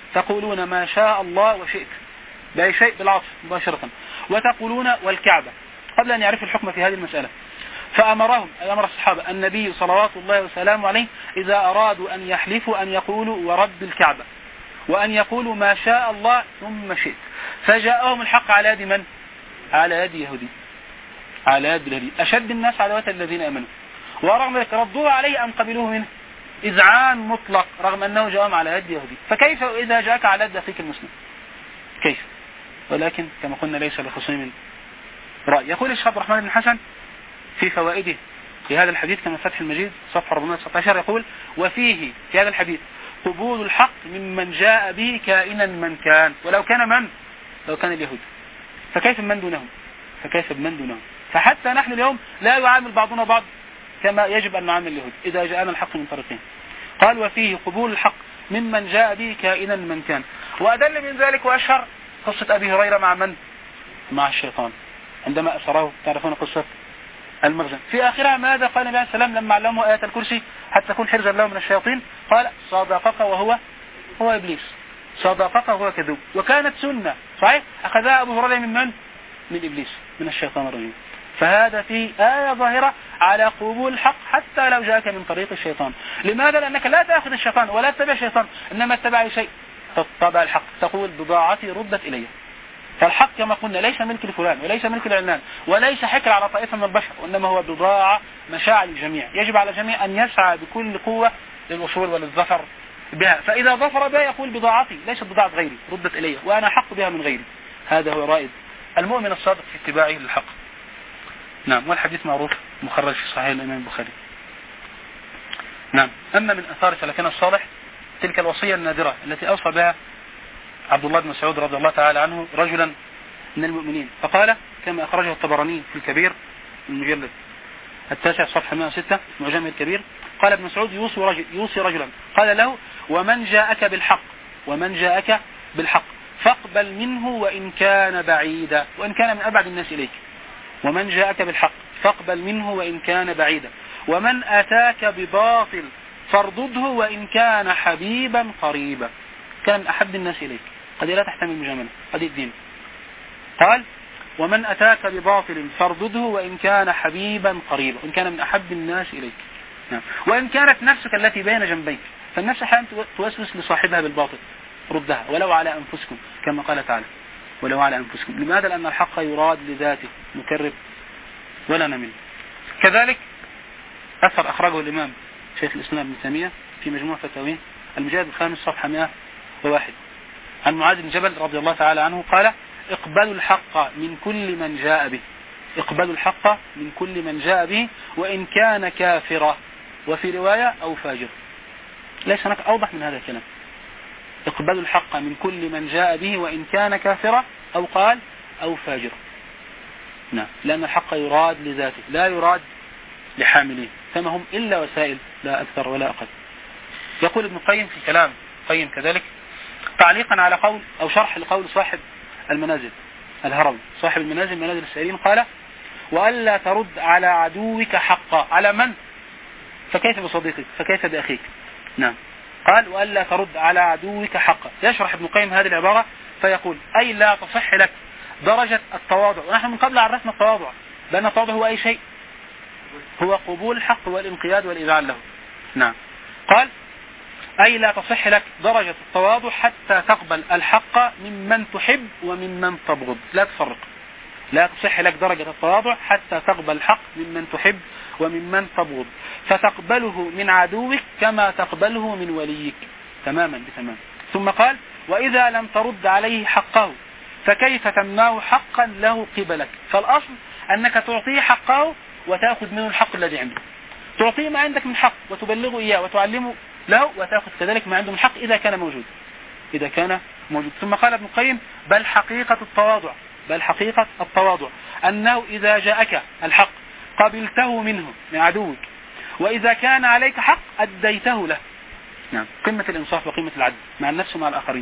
تقولون ما شاء الله وشئت بأي شيء بالعطف مباشرة، وتقولون والكعبة قبل أن يعرفوا الحكم في هذه المسألة. فأمرهم أي أمر الصحابة النبي صلوات الله وسلامه عليه إذا أرادوا أن يحلفوا أن يقولوا ورب الكعبة، وأن يقولوا ما شاء الله ثم شئت. فجاءهم الحق على يد من؟ على يد يهودي، على يد اليهودي أشد الناس عداوة الذين آمنوا، ورغم ذلك ردوه عليه أم قبلوه منه إذعان مطلق رغم أنه جاءهم على يد يهودي. فكيف إذا جاءك على يد أخيك المسلم؟ كيف؟ ولكن كما قلنا ليس لخصوم رأي. يقول الشيخ عبد الرحمن بن حسن في فوائده في هذا الحديث كما فتح المجيد صفحة 419 يقول: وفيه في هذا الحديث قبول الحق ممن جاء به كائنا من كان، ولو كان من؟ لو كان اليهود، فكيف من دونهم؟ فكيف من دونهم؟ فحتى نحن اليوم لا يعامل بعضنا بعض كما يجب أن نعامل اليهود إذا جاءنا الحق من طريقهم. قال: وفيه قبول الحق ممن جاء به كائنا من كان. وأدل من ذلك وأشهر قصة أبي هريرة مع من؟ مع الشيطان عندما أسره، تعرفون قصة المرجم. في آخرها ماذا قال النبي عليه السلام لما علمه آية الكرسي حتى تكون حرزا له من الشياطين؟ قال: صدقك وهو إبليس، صدقك وهو كذوب. وكانت سنة صحيح أخذها أبو هريرة من من؟ من إبليس، من الشيطان الرجيم. فهذا فيه آية ظاهرة على قبول الحق حتى لو جاءك من طريق الشيطان. لماذا؟ لأنك لا تأخذ الشيطان ولا تتبع الشيطان، إنما تتبع شيء، تتبع الحق، تقول بضاعتي ردت إلي. فالحق كما قلنا ليس ملك لفلان وليس ملك لعلان وليس حكر على طائفة من البشر، وإنما هو بضاعة مشاع للجميع، يجب على الجميع أن يسعى بكل قوة للوصول وللظفر بها. فإذا ظفر بها يقول بضاعتي ليست بضاعة غيري ردت إلي وأنا حق بها من غيري. هذا هو رائد المؤمن الصادق في اتباعه للحق. نعم. والحديث معروف مخرج في صحيح الإمام البخاري. نعم. أما من أثار سلفنا الصالح تلك الوصية النادرة التي أوصى بها عبد الله بن مسعود رضي الله تعالى عنه رجلا من المؤمنين، فقال كما أخرجه الطبراني في الكبير المجلد 9 صفحة 106 معجم الكبير، قال ابن مسعود يوصي رجلا قال له: ومن جاءك بالحق فاقبل منه وإن كان بعيدا، وإن كان من أبعد الناس إليك. ومن جاءك بالحق فاقبل منه وإن كان بعيدا، ومن أتاك بباطل فارضده وإن كان حبيبا قريبا. كان أحب الناس إليك، قد لا تحتمل مجاملة، قد الدين. قال: ومن أتاك بباطل فارضده وإن كان حبيبا قريبا، وإن كان من أحب الناس إليك. نعم. وإن كانت نفسك التي بين جنبيك، فالنفس أحيانا توسوس لصاحبها بالباطل، ردها ولو على أنفسكم كما قال تعالى ولو على أنفسكم. لماذا؟ لأن الحق يراد لذاته نكرر ولا نمل. كذلك أثر أخرجه الإمام شيخ الإسلام ابن تيمية في مجموع فتاويه المجلد 5 صفحة 101 عن معاذ بن جبل رضي الله تعالى عنه قال: اقبلوا الحق من كل من جاء به، اقبلوا الحق من كل من جاء به وإن كان كافرا، وفي رواية أو فاجر. ليس هناك أوضح من هذا الكلام. اقبلوا الحق من كل من جاء به وإن كان كافرا، أو قال أو فاجر. نعم. لأن الحق يراد لذاته لا يراد لحاملين، فما هم إلا وسائل لا أكثر ولا أقل. يقول ابن القيم في كلام قيم كذلك تعليقا على قول أو شرح لقول صاحب المنازل الهروي صاحب المنازل منازل السائلين، قال: وألا ترد على عدوك حقا. على من؟ فكيف بصديقك؟ فكيف بأخيك؟ نعم. قال: وألا ترد على عدوك حقا. يشرح ابن القيم هذه العبارة فيقول: أي لا تصح لك درجة التواضع. ونحن من قبل عرفنا التواضع بأن التواضع هو أي شيء، هو قبول الحق والانقياد والإذعان له. نعم. قال: أي لا تصح لك درجة التواضع حتى تقبل الحق ممن تحب وممن تبغض. لا تفرق. لا تصح لك درجة التواضع حتى تقبل الحق ممن تحب وممن تبغض، فتقبله من عدوك كما تقبله من وليك تماما بتمام. ثم قال: وإذا لم ترد عليه حقه فكيف تمنعه حقا له قبلك. فالأصل أنك تعطيه حقه وتأخذ منه الحق الذي عنده. تعطيه ما عندك من حق وتبلغه إياه وتعلمه له، وتأخذ كذلك ما عنده من حق إذا كان موجود. إذا كان موجود. ثم قال ابن القيم: بل حقيقة التواضع أنه إذا جاءك الحق قبلته منه من عدوك، وإذا كان عليك حق أديته له. نعم. قمة الإنصاف وقمة العدل مع النفس ومع الآخرين.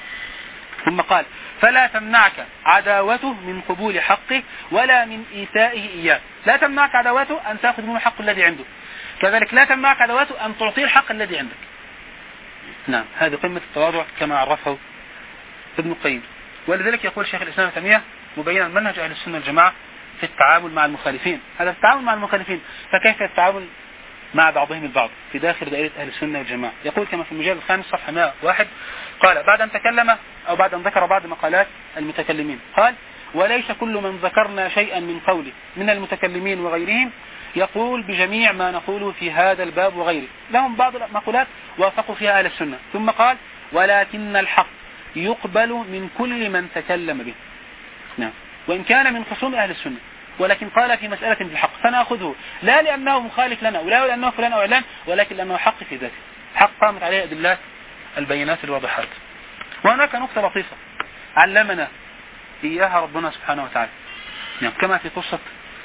ثم قال: فلا تمنعك عداوته من قبول حقه ولا من إيتائه إياه. لا تمنعك عداوته أن تأخذ منه الحق الذي عنده، كذلك لا تمنعك عداوته أن تعطيه الحق الذي عندك. نعم، هذه قمة التواضع كما عرفه ابن القيم. ولذلك يقول شيخ الإسلام ابن تيمية مبينا منهج أهل السنة والجماعة في التعامل مع المخالفين. هذا التعامل مع المخالفين، فكيف التعامل مع بعضهم البعض في داخل دائرة أهل السنة والجماعة؟ يقول كما في المجلد الخامس صفحة 101 قال بعد أن تكلم أو بعد أن ذكر بعض مقالات المتكلمين قال: وليس كل من ذكرنا شيئا من قوله من المتكلمين وغيرهم يقول بجميع ما نقوله في هذا الباب وغيره، لهم بعض المقولات وافقوا فيها أهل السنة. ثم قال: ولكن الحق يقبل من كل من تكلم به. نعم، وإن كان من خصوم أهل السنة، ولكن قال في مسألة بالحق فنأخذه لا لأنه مخالف لنا ولا لأنه فلان أو علان، ولكن لأنه حق في ذاته، حق قامت عليه أدلات البينات الواضحات. وهناك نقطة لطيفة علمنا إياها ربنا سبحانه وتعالى، نعم، كما في قصة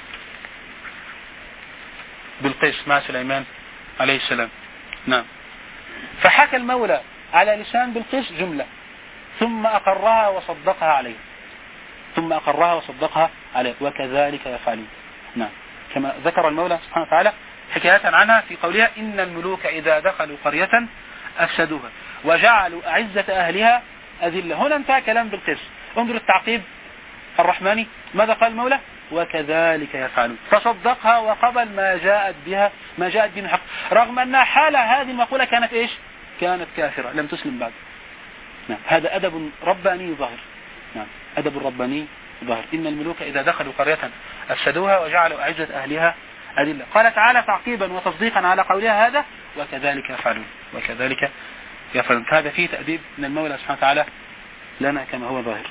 بلقيس مع سليمان عليه السلام. نعم، فحكى المولى على لسان بلقيس جملة ثم أقرها وصدقها عليه، ثم أقرها وصدقها عليه، وكذلك يفعلون. نعم، كما ذكر المولى سبحانه وتعالى حكاية عنها في قولها: إن الملوك إذا دخلوا قرية أفسدوها وجعلوا أعزة أهلها أذلة. هنا انتهى كلام بلقيس. انظر التعقيب الرحماني، ماذا قال المولى؟ وكذلك يفعلون، فصدقها وقبل ما جاءت به من حق، رغم أنها حال هذه المقولة كانت إيش؟ كانت كافرة لم تسلم بعد. نعم، هذا أدب رباني ظاهر. نعم، أدب رباني ظاهر. إن الملوك إذا دخلوا قرية أفسدوها وجعلوا أعزة أهلها أذلة. قال تعالى تعقيبا وتصديقا على قولها هذا: وكذلك يفعلون، وكذلك يفعلون. هذا فيه تأديب من المولى سبحانه وتعالى لنا كما هو ظاهر.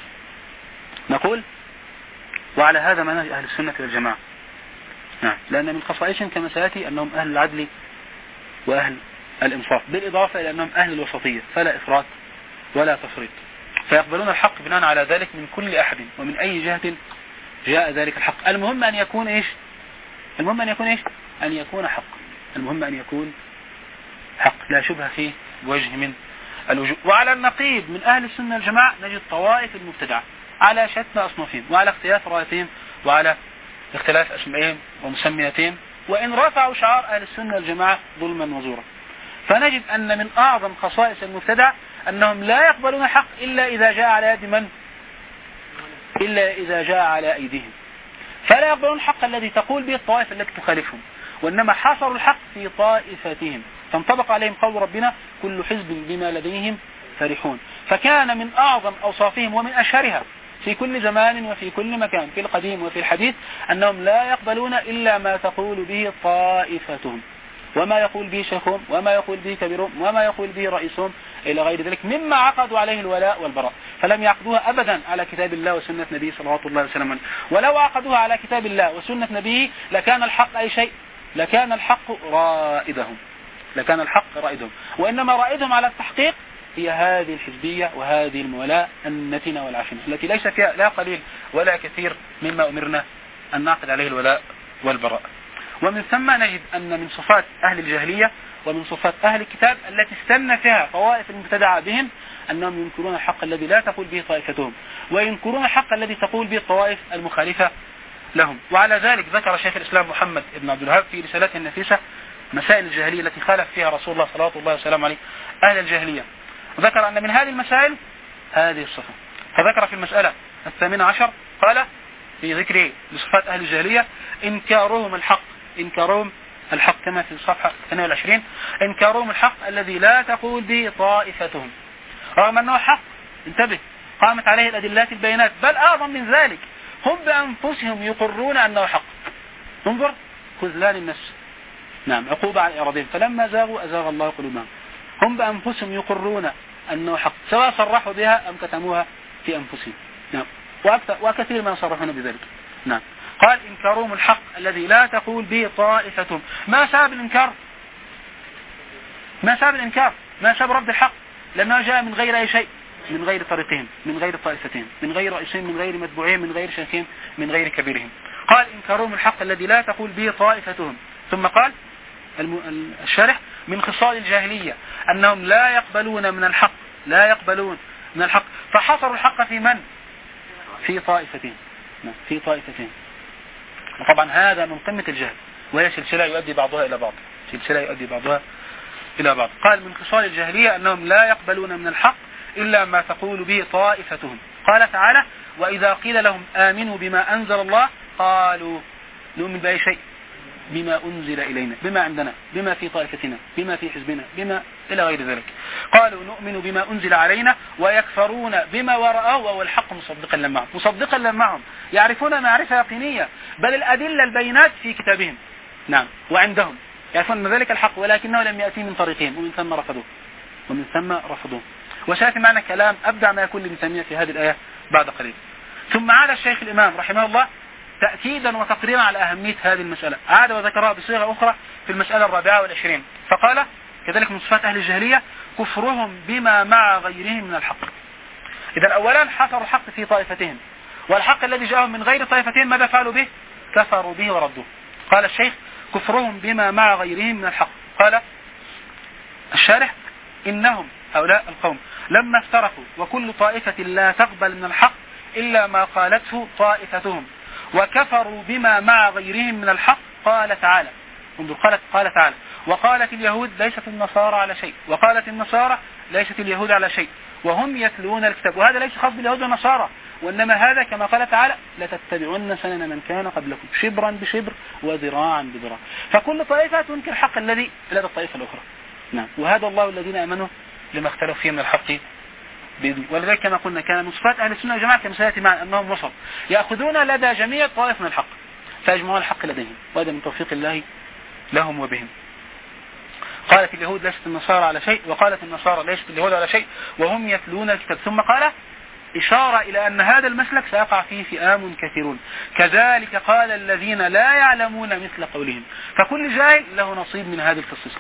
نقول: وعلى هذا منهج أهل السنة والجماعة. نعم، لأن من خصائصهم كما سيأتي أنهم أهل العدل وأهل الإنصاف، بالإضافة إلى أنهم أهل الوسطية، فلا إفراط ولا تفريط، فيقبلون الحق بناء على ذلك من كل أحد ومن أي جهة جاء ذلك الحق. المهم أن يكون إيش؟ المهم أن يكون إيش؟ أن يكون حق. المهم أن يكون حق لا شبه فيه بوجه من الوجوه. وعلى النقيض من أهل السنة والجماعة نجد طوائف المبتدعة على شتى أصنافهم وعلى اختلاف روايتهم وعلى اختلاف أسمائهم ومسمياتهم، وإن رفعوا شعار أهل السنة والجماعة ظلما وزورا. فنجد أن من أعظم خصائص المبتدع أنهم لا يقبلون الحق إلا إذا جاء على يد من؟ إلا إذا جاء على أيديهم. فلا يقبلون الحق الذي تقول به الطوائف التي تخالفهم، وإنما حصروا الحق في طائفتهم، فانطبق عليهم قول ربنا: كل حزب بما لديهم فرحون. فكان من أعظم أوصافهم ومن أشهرها في كل زمان وفي كل مكان في القديم وفي الحديث أنهم لا يقبلون إلا ما تقول به طائفتهم، وما يقول به شيخهم وما يقول به كبيرهم وما يقول به رئيسهم إلى غير ذلك مما عقدوا عليه الولاء والبراء. فلم يعقدوها أبدا على كتاب الله وسنة نبيه صلوات الله وسلم عليه. ولو عقدوها على كتاب الله وسنة نبيه لكان الحق أي شيء، لكان الحق رائدهم، لكان الحق رائدهم. وإنما رائدهم على التحقيق هي هذه الحزبية وهذه المولاة النتنة والعفنة التي ليس فيها لا قليل ولا كثير مما أمرنا أن نعقد عليه الولاء والبراء. ومن ثم نجد أن من صفات أهل الجاهلية ومن صفات أهل الكتاب التي استنى فيها طوائف المبتدعة بهم أنهم ينكرون الحق الذي لا تقول به طائفتهم، وينكرون الحق الذي تقول به الطوائف المخالفة لهم. وعلى ذلك ذكر شيخ الإسلام محمد بن عبد الوهاب في رسالته النفيسة مسائل الجاهلية التي خالف فيها رسول الله صلوات الله وسلامه عليه أهل الجاهلية، ذكر أن من هذه المسائل هذه الصفة. فذكر في المسألة 18 قال في ذكره لصفات أهل الجاهلية: إنكارهم الحق، إنكارهم الحق كما في الصفحة 22، إنكارهم الحق الذي لا تقول به طائفتهم، رغم أنه حق، انتبه، قامت عليه الأدلات البينات، بل أعظم من ذلك هم بأنفسهم يقرون أنه حق. انظر خذلان النفس، نعم، عقوبة على إرادهم، فلما زاغوا أزاغ الله قلوبهم. هم بأنفسهم يقرون أنه حق، سواء صرحوا بها أم كتموها في أنفسهم، نعم، وكثير ما يصرحون بذلك. نعم، قال: إنكارهم الحق الذي لا تقول به طائفتهم. ما سبب الإنكار؟ ما سبب الإنكار؟ ما سبب رفض الحق؟ لأنه جاء من غير أي شيء، من غير طريقهم، من غير طائفتهم، من غير رئيسهم، من غير متبوعهم، من غير شيخهم، من غير كبيرهم. قال: إنكارهم الحق الذي لا تقول به طائفتهم. ثم قال الشارح: من خصال الجاهلية أنهم لا يقبلون من الحق، لا يقبلون من الحق، فحصروا الحق في من؟ في طائفتين، في طائفتين. وطبعا هذا من قمة الجهل، وهي سلسلة يؤدي بعضها إلى بعض، سلسلة يؤدي بعضها إلى بعض. قال من خصال الجاهلية أنهم لا يقبلون من الحق إلا ما تقول به طائفتهم. قال تعالى وإذا قيل لهم آمنوا بما أنزل الله قالوا نؤمن بأي شيء بما أنزل إلينا، بما عندنا، بما في طائفتنا، بما في حزبنا، بما إلى غير ذلك. قالوا نؤمن بما أنزل علينا ويكفرون بما وراءه وهو الحق مصدقا لما معهم. مصدقا لما معهم يعرفون معرفة يقينية، بل الأدلة البينات في كتابهم. نعم، وعندهم يعرفون ذلك الحق ولكنه لم يأتي من طريقهم ومن ثم رفضوه. وسيأتي معنا كلام أبدع ما يكون لابن تيمية في هذه الآية بعد قليل. ثم عاد الشيخ الإمام رحمه الله تأكيدا وتقريرا على أهمية هذه المسألة، عاد وذكرها بصيغة أخرى في المسألة 24 فقال كذلك من صفات أهل الجاهلية كفرهم بما مع غيرهم من الحق. إذا أولا حصروا الحق في طائفتهم، والحق الذي جاءهم من غير طائفتهم ماذا فعلوا به؟ كفروا به وردوه. قال الشيخ كفرهم بما مع غيرهم من الحق. قال الشارح إنهم هؤلاء القوم لما افترقوا وكل طائفة لا تقبل من الحق إلا ما قالته طائفتهم وكفروا بما مع غيرهم من الحق. قال تعالى قال تعالى وقالت اليهود ليست النصارى على شيء وقالت النصارى ليست اليهود على شيء وهم يتلون الكتاب. وهذا ليس خاص باليهود والنصارى، وإنما هذا كما قال تعالى لتتبعن سنن من كان قبلكم شبرا بشبر وذراعا بذراع. فكل طائفة تنكر الحق الذي لدى الطائفة الأخرى. نعم، وهذا الله الذين آمنوا لما اختلفوا فيه من الحق بإذن. ولذلك كما قلنا كان من صفات أهل السنة والجماعة كما سيأتي معنا أنهم وسط يأخذون لدى جميع طوائف من الحق فيجمعون الحق لديهم، وهذا من توفيق الله لهم وبهم. قالت اليهود ليست النصارى على شيء وقالت النصارى ليست اليهود على شيء وهم يتلون الكتاب. ثم قال إشارة إلى أن هذا المسلك سيقع فيه فئام كثيرون كذلك قال الذين لا يعلمون مثل قولهم. فكل جاهل له نصيب من هذه الخصيصة.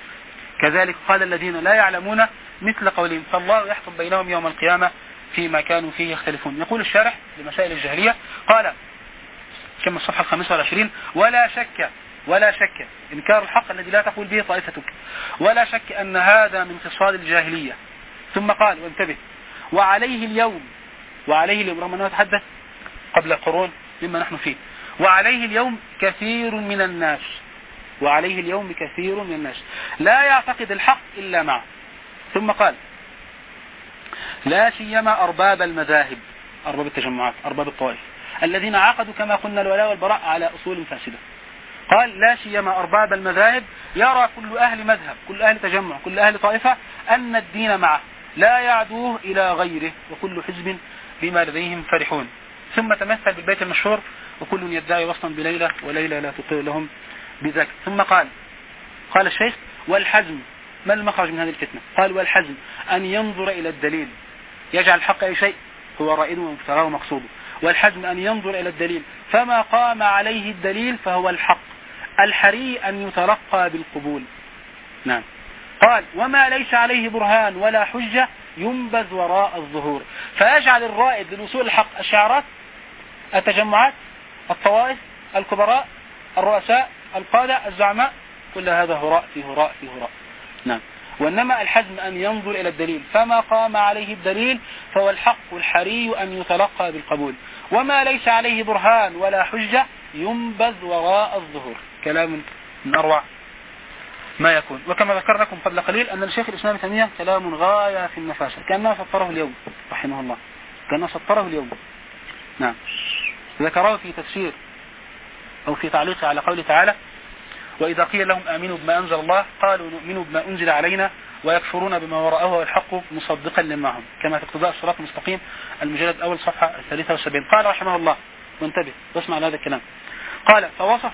كذلك قال الذين لا يعلمون مثل قولهم فالله يحكم بينهم يوم القيامة فيما كانوا فيه يختلفون. يقول الشارح لمسائل الجاهلية قال كما الصفحة 25 ولا شك إنكار الحق الذي لا تقول به طائفتك ولا شك أن هذا من خصال الجاهلية. ثم قال وانتبه وعليه اليوم رغم أنه يتحدث قبل قرون مما نحن فيه وعليه اليوم كثير من الناس لا يعتقد الحق إلا معه. ثم قال لا سيما أرباب المذاهب، أرباب التجمعات، أرباب الطوائف الذين عقدوا كما قلنا الولاء والبراء على أصول فاسدة. قال لا سيما أرباب المذاهب يرى كل أهل مذهب كل أهل تجمع كل أهل طائفة أن الدين معه لا يعدوه إلى غيره وكل حزب بما لديهم فرحون. ثم تمثل بالبيت المشهور وكل يدعي وصلا بليلة وليلة لا تطير لهم بذاك. ثم قال الشيخ والحزم ما المخرج من هذه الفتنة؟ قال والحزم أن ينظر إلى الدليل يجعل الحق أي شيء هو رائده ومفتراه ومقصوده. والحزم أن ينظر إلى الدليل فما قام عليه الدليل فهو الحق الحري أن يتلقى بالقبول. نعم. قال وما ليس عليه برهان ولا حجة ينبذ وراء الظهور. فيجعل الرائد للوصول الحق الشعارات التجمعات الطوائف الكبراء الرؤساء القادة الزعماء كل هذا هراء في هراء في هراء. نعم. وإنما الحزم أن ينظر إلى الدليل فما قام عليه الدليل فهو الحق الحري أن يتلقى بالقبول. وما ليس عليه برهان ولا حجة ينبذ وراء الظهور. كلام من أروع ما يكون. وكما ذكرناكم قبل قليل أن الشيخ الإسلام تيمية كلام غاية في النفاسة كأنه سطره اليوم رحمه الله كأنه سطره اليوم. نعم. ذكره في تفسير أو في تعليق على قوله تعالى وإذا قيل لهم آمنوا بما أنزل الله قالوا نؤمن بما أنزل علينا ويكفرون بما وراءه والحق مصدقا لمعهم كما في اقتضاء الصراط المستقيم المجلد الأول صفحة 73. قال رحمه الله وانتبه واسمع لهذا الكلام. قال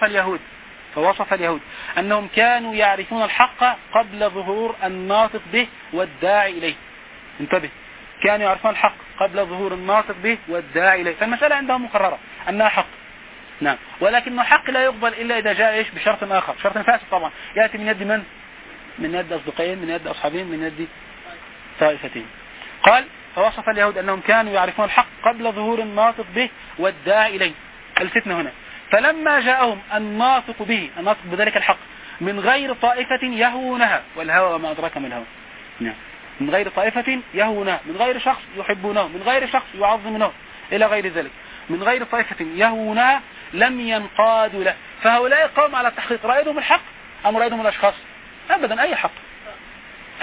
فوصف اليهود أنهم كانوا يعرفون الحق قبل ظهور الناطق به والداعي إليه. انتبه كانوا يعرفون الحق قبل ظهور الناطق به والداعي إليه. فالمسألة عندهم مقررة أنها حق. نعم. ولكن الحق لا يقبل إلا إذا جاء بشرط آخر شرط فاسد طبعا يأتي من يد من؟ من يد أصدقائهم من يد أصحابهم من يد طائفتهم. قال فوصف اليهود أنهم كانوا يعرفون الحق قبل ظهور الناطق به والداعي إليه. الفتنة هنا فلما جاءهم الناطق به الناطق بذلك الحق من غير طائفة يهونها والهوى وما أدراك ما الهوى. نعم. من غير طائفة يهونها من غير شخص يحبونه من غير شخص يعظمونه إلى غير ذلك من غير طائفة يهونها لم ينقادوا له. فهؤلاء قوم على التحقيق رأيتهم الحق أم رأيتهم الأشخاص؟ أبدا أي حق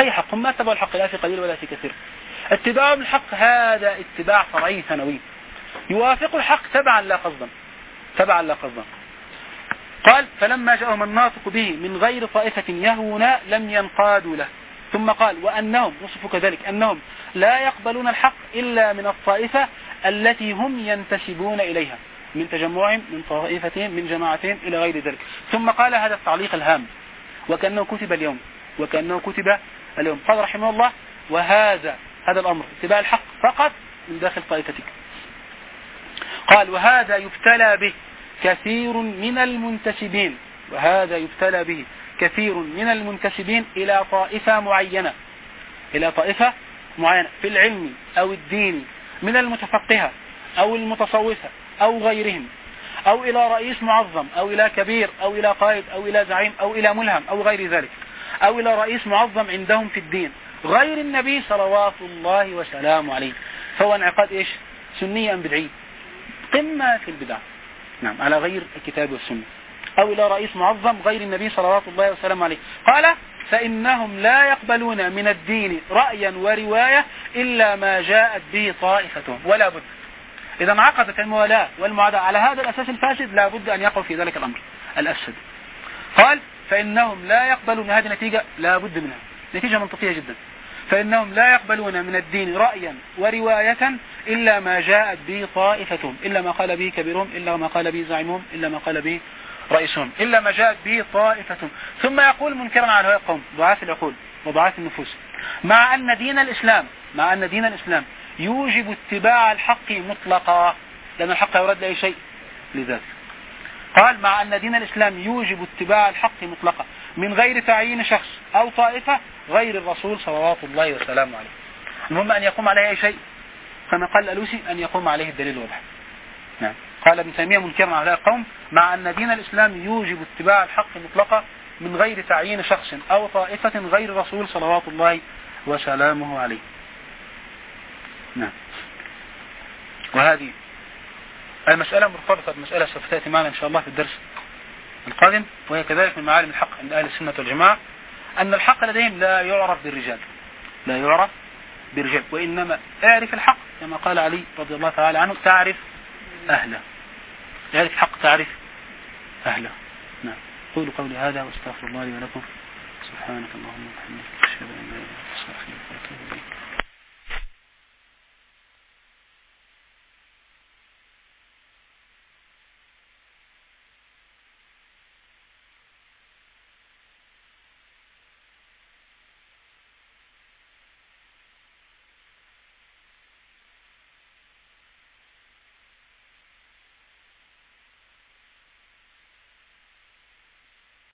أي حق، هم ما اتبعوا الحق لا في قليل ولا في كثير. اتباعهم الحق هذا اتباع فرعي ثانوي يوافق الحق تبعا لا قصدا، تبعا لا قصدا. قال فلما جاءهم الناطق به من غير طائفة يهون لم ينقادوا له. ثم قال وأنهم، وصفوا كذلك، أنهم لا يقبلون الحق إلا من الطائفة التي هم ينتسبون إليها، من تجمعهم، من طائفتهم، من جماعتهم إلى غير ذلك. ثم قال هذا التعليق الهام وكأنه كتب اليوم، وكأنه كتب اليوم. قال رحمه الله وهذا الأمر اتباع الحق فقط من داخل طائفتك. قال وهذا يبتلى به كثير من المنتسبين، وهذا يبتلى به كثير من المنتسبين إلى طائفة معينة، إلى طائفة معينة في العلم أو الدين، من المتفقهة أو المتصوفة أو غيرهم، أو إلى رئيس معظم أو إلى كبير أو إلى قائد أو إلى زعيم أو إلى ملهم أو غير ذلك، أو إلى رئيس معظم عندهم في الدين غير النبي صلوات الله وسلامه عليه، فهو انعقاد إيش؟ سني أم بدعي؟ قمة في البدع، نعم، على غير الكتاب والسنة. أو إلى رئيس معظم غير النبي صلوات الله وسلامه عليه. قال فإنهم لا يقبلون من الدين رأيا ورواية إلا ما جاءت به طائفتهم، ولا بد إذا انعقدت الموالاة والمعاداة على هذا الأساس الفاسد لا بد أن يقع في ذلك الأمر الأفسد. قال فإنهم لا يقبلون، هذه نتيجة لا بد منها، نتيجة منطقية جدا. فإنهم لا يقبلون من الدين رأيا ورواية إلا ما جاءت به طائفتهم، إلا ما قال به كبيرهم، إلا ما قال به زعيمهم، إلا ما قال به رئيسهم، إلا ما جاءت به طائفتهم. ثم يقول منكرا على هؤلاء القوم ضعاف العقول وضعاف النفوس، مع أن دين الإسلام يوجب اتباع الحق مطلقا، لأن الحق يرد لأي شيء لذاته. قال مع أن دين الإسلام يوجب اتباع الحق مطلقا من غير تعيين شخص أو طائفة غير الرسول صلوات الله وسلامه عليه. المهم أن يقوم عليه أي شيء، كما قال الألوسي أن يقوم عليه الدليل واضح. نعم. قال ابن تيمية منكرا على القوم مع أن دين الإسلام يوجب اتباع الحق مطلقا من غير تعيين شخص أو طائفة غير الرسول صلوات الله وسلامه عليه. نعم. وهذه المسألة مرتبطة بمسألة سوف تأتي معنا إن شاء الله في الدرس القادم، وهي كذلك من معالم الحق عند أهل السنة والجماعة، أن الحق لديهم لا يعرف بالرجال، لا يعرف بالرجال، وإنما اعرف الحق كما قال علي رضي الله تعالى عنه تعرف أهله، اعرف الحق تعرف أهله. نعم. قولوا قولي هذا واستغفر الله لي ولكم، سبحانك اللهم وبحمدك أشهد أن لا إله إلا أنت أستغفرك وأتوب إليك.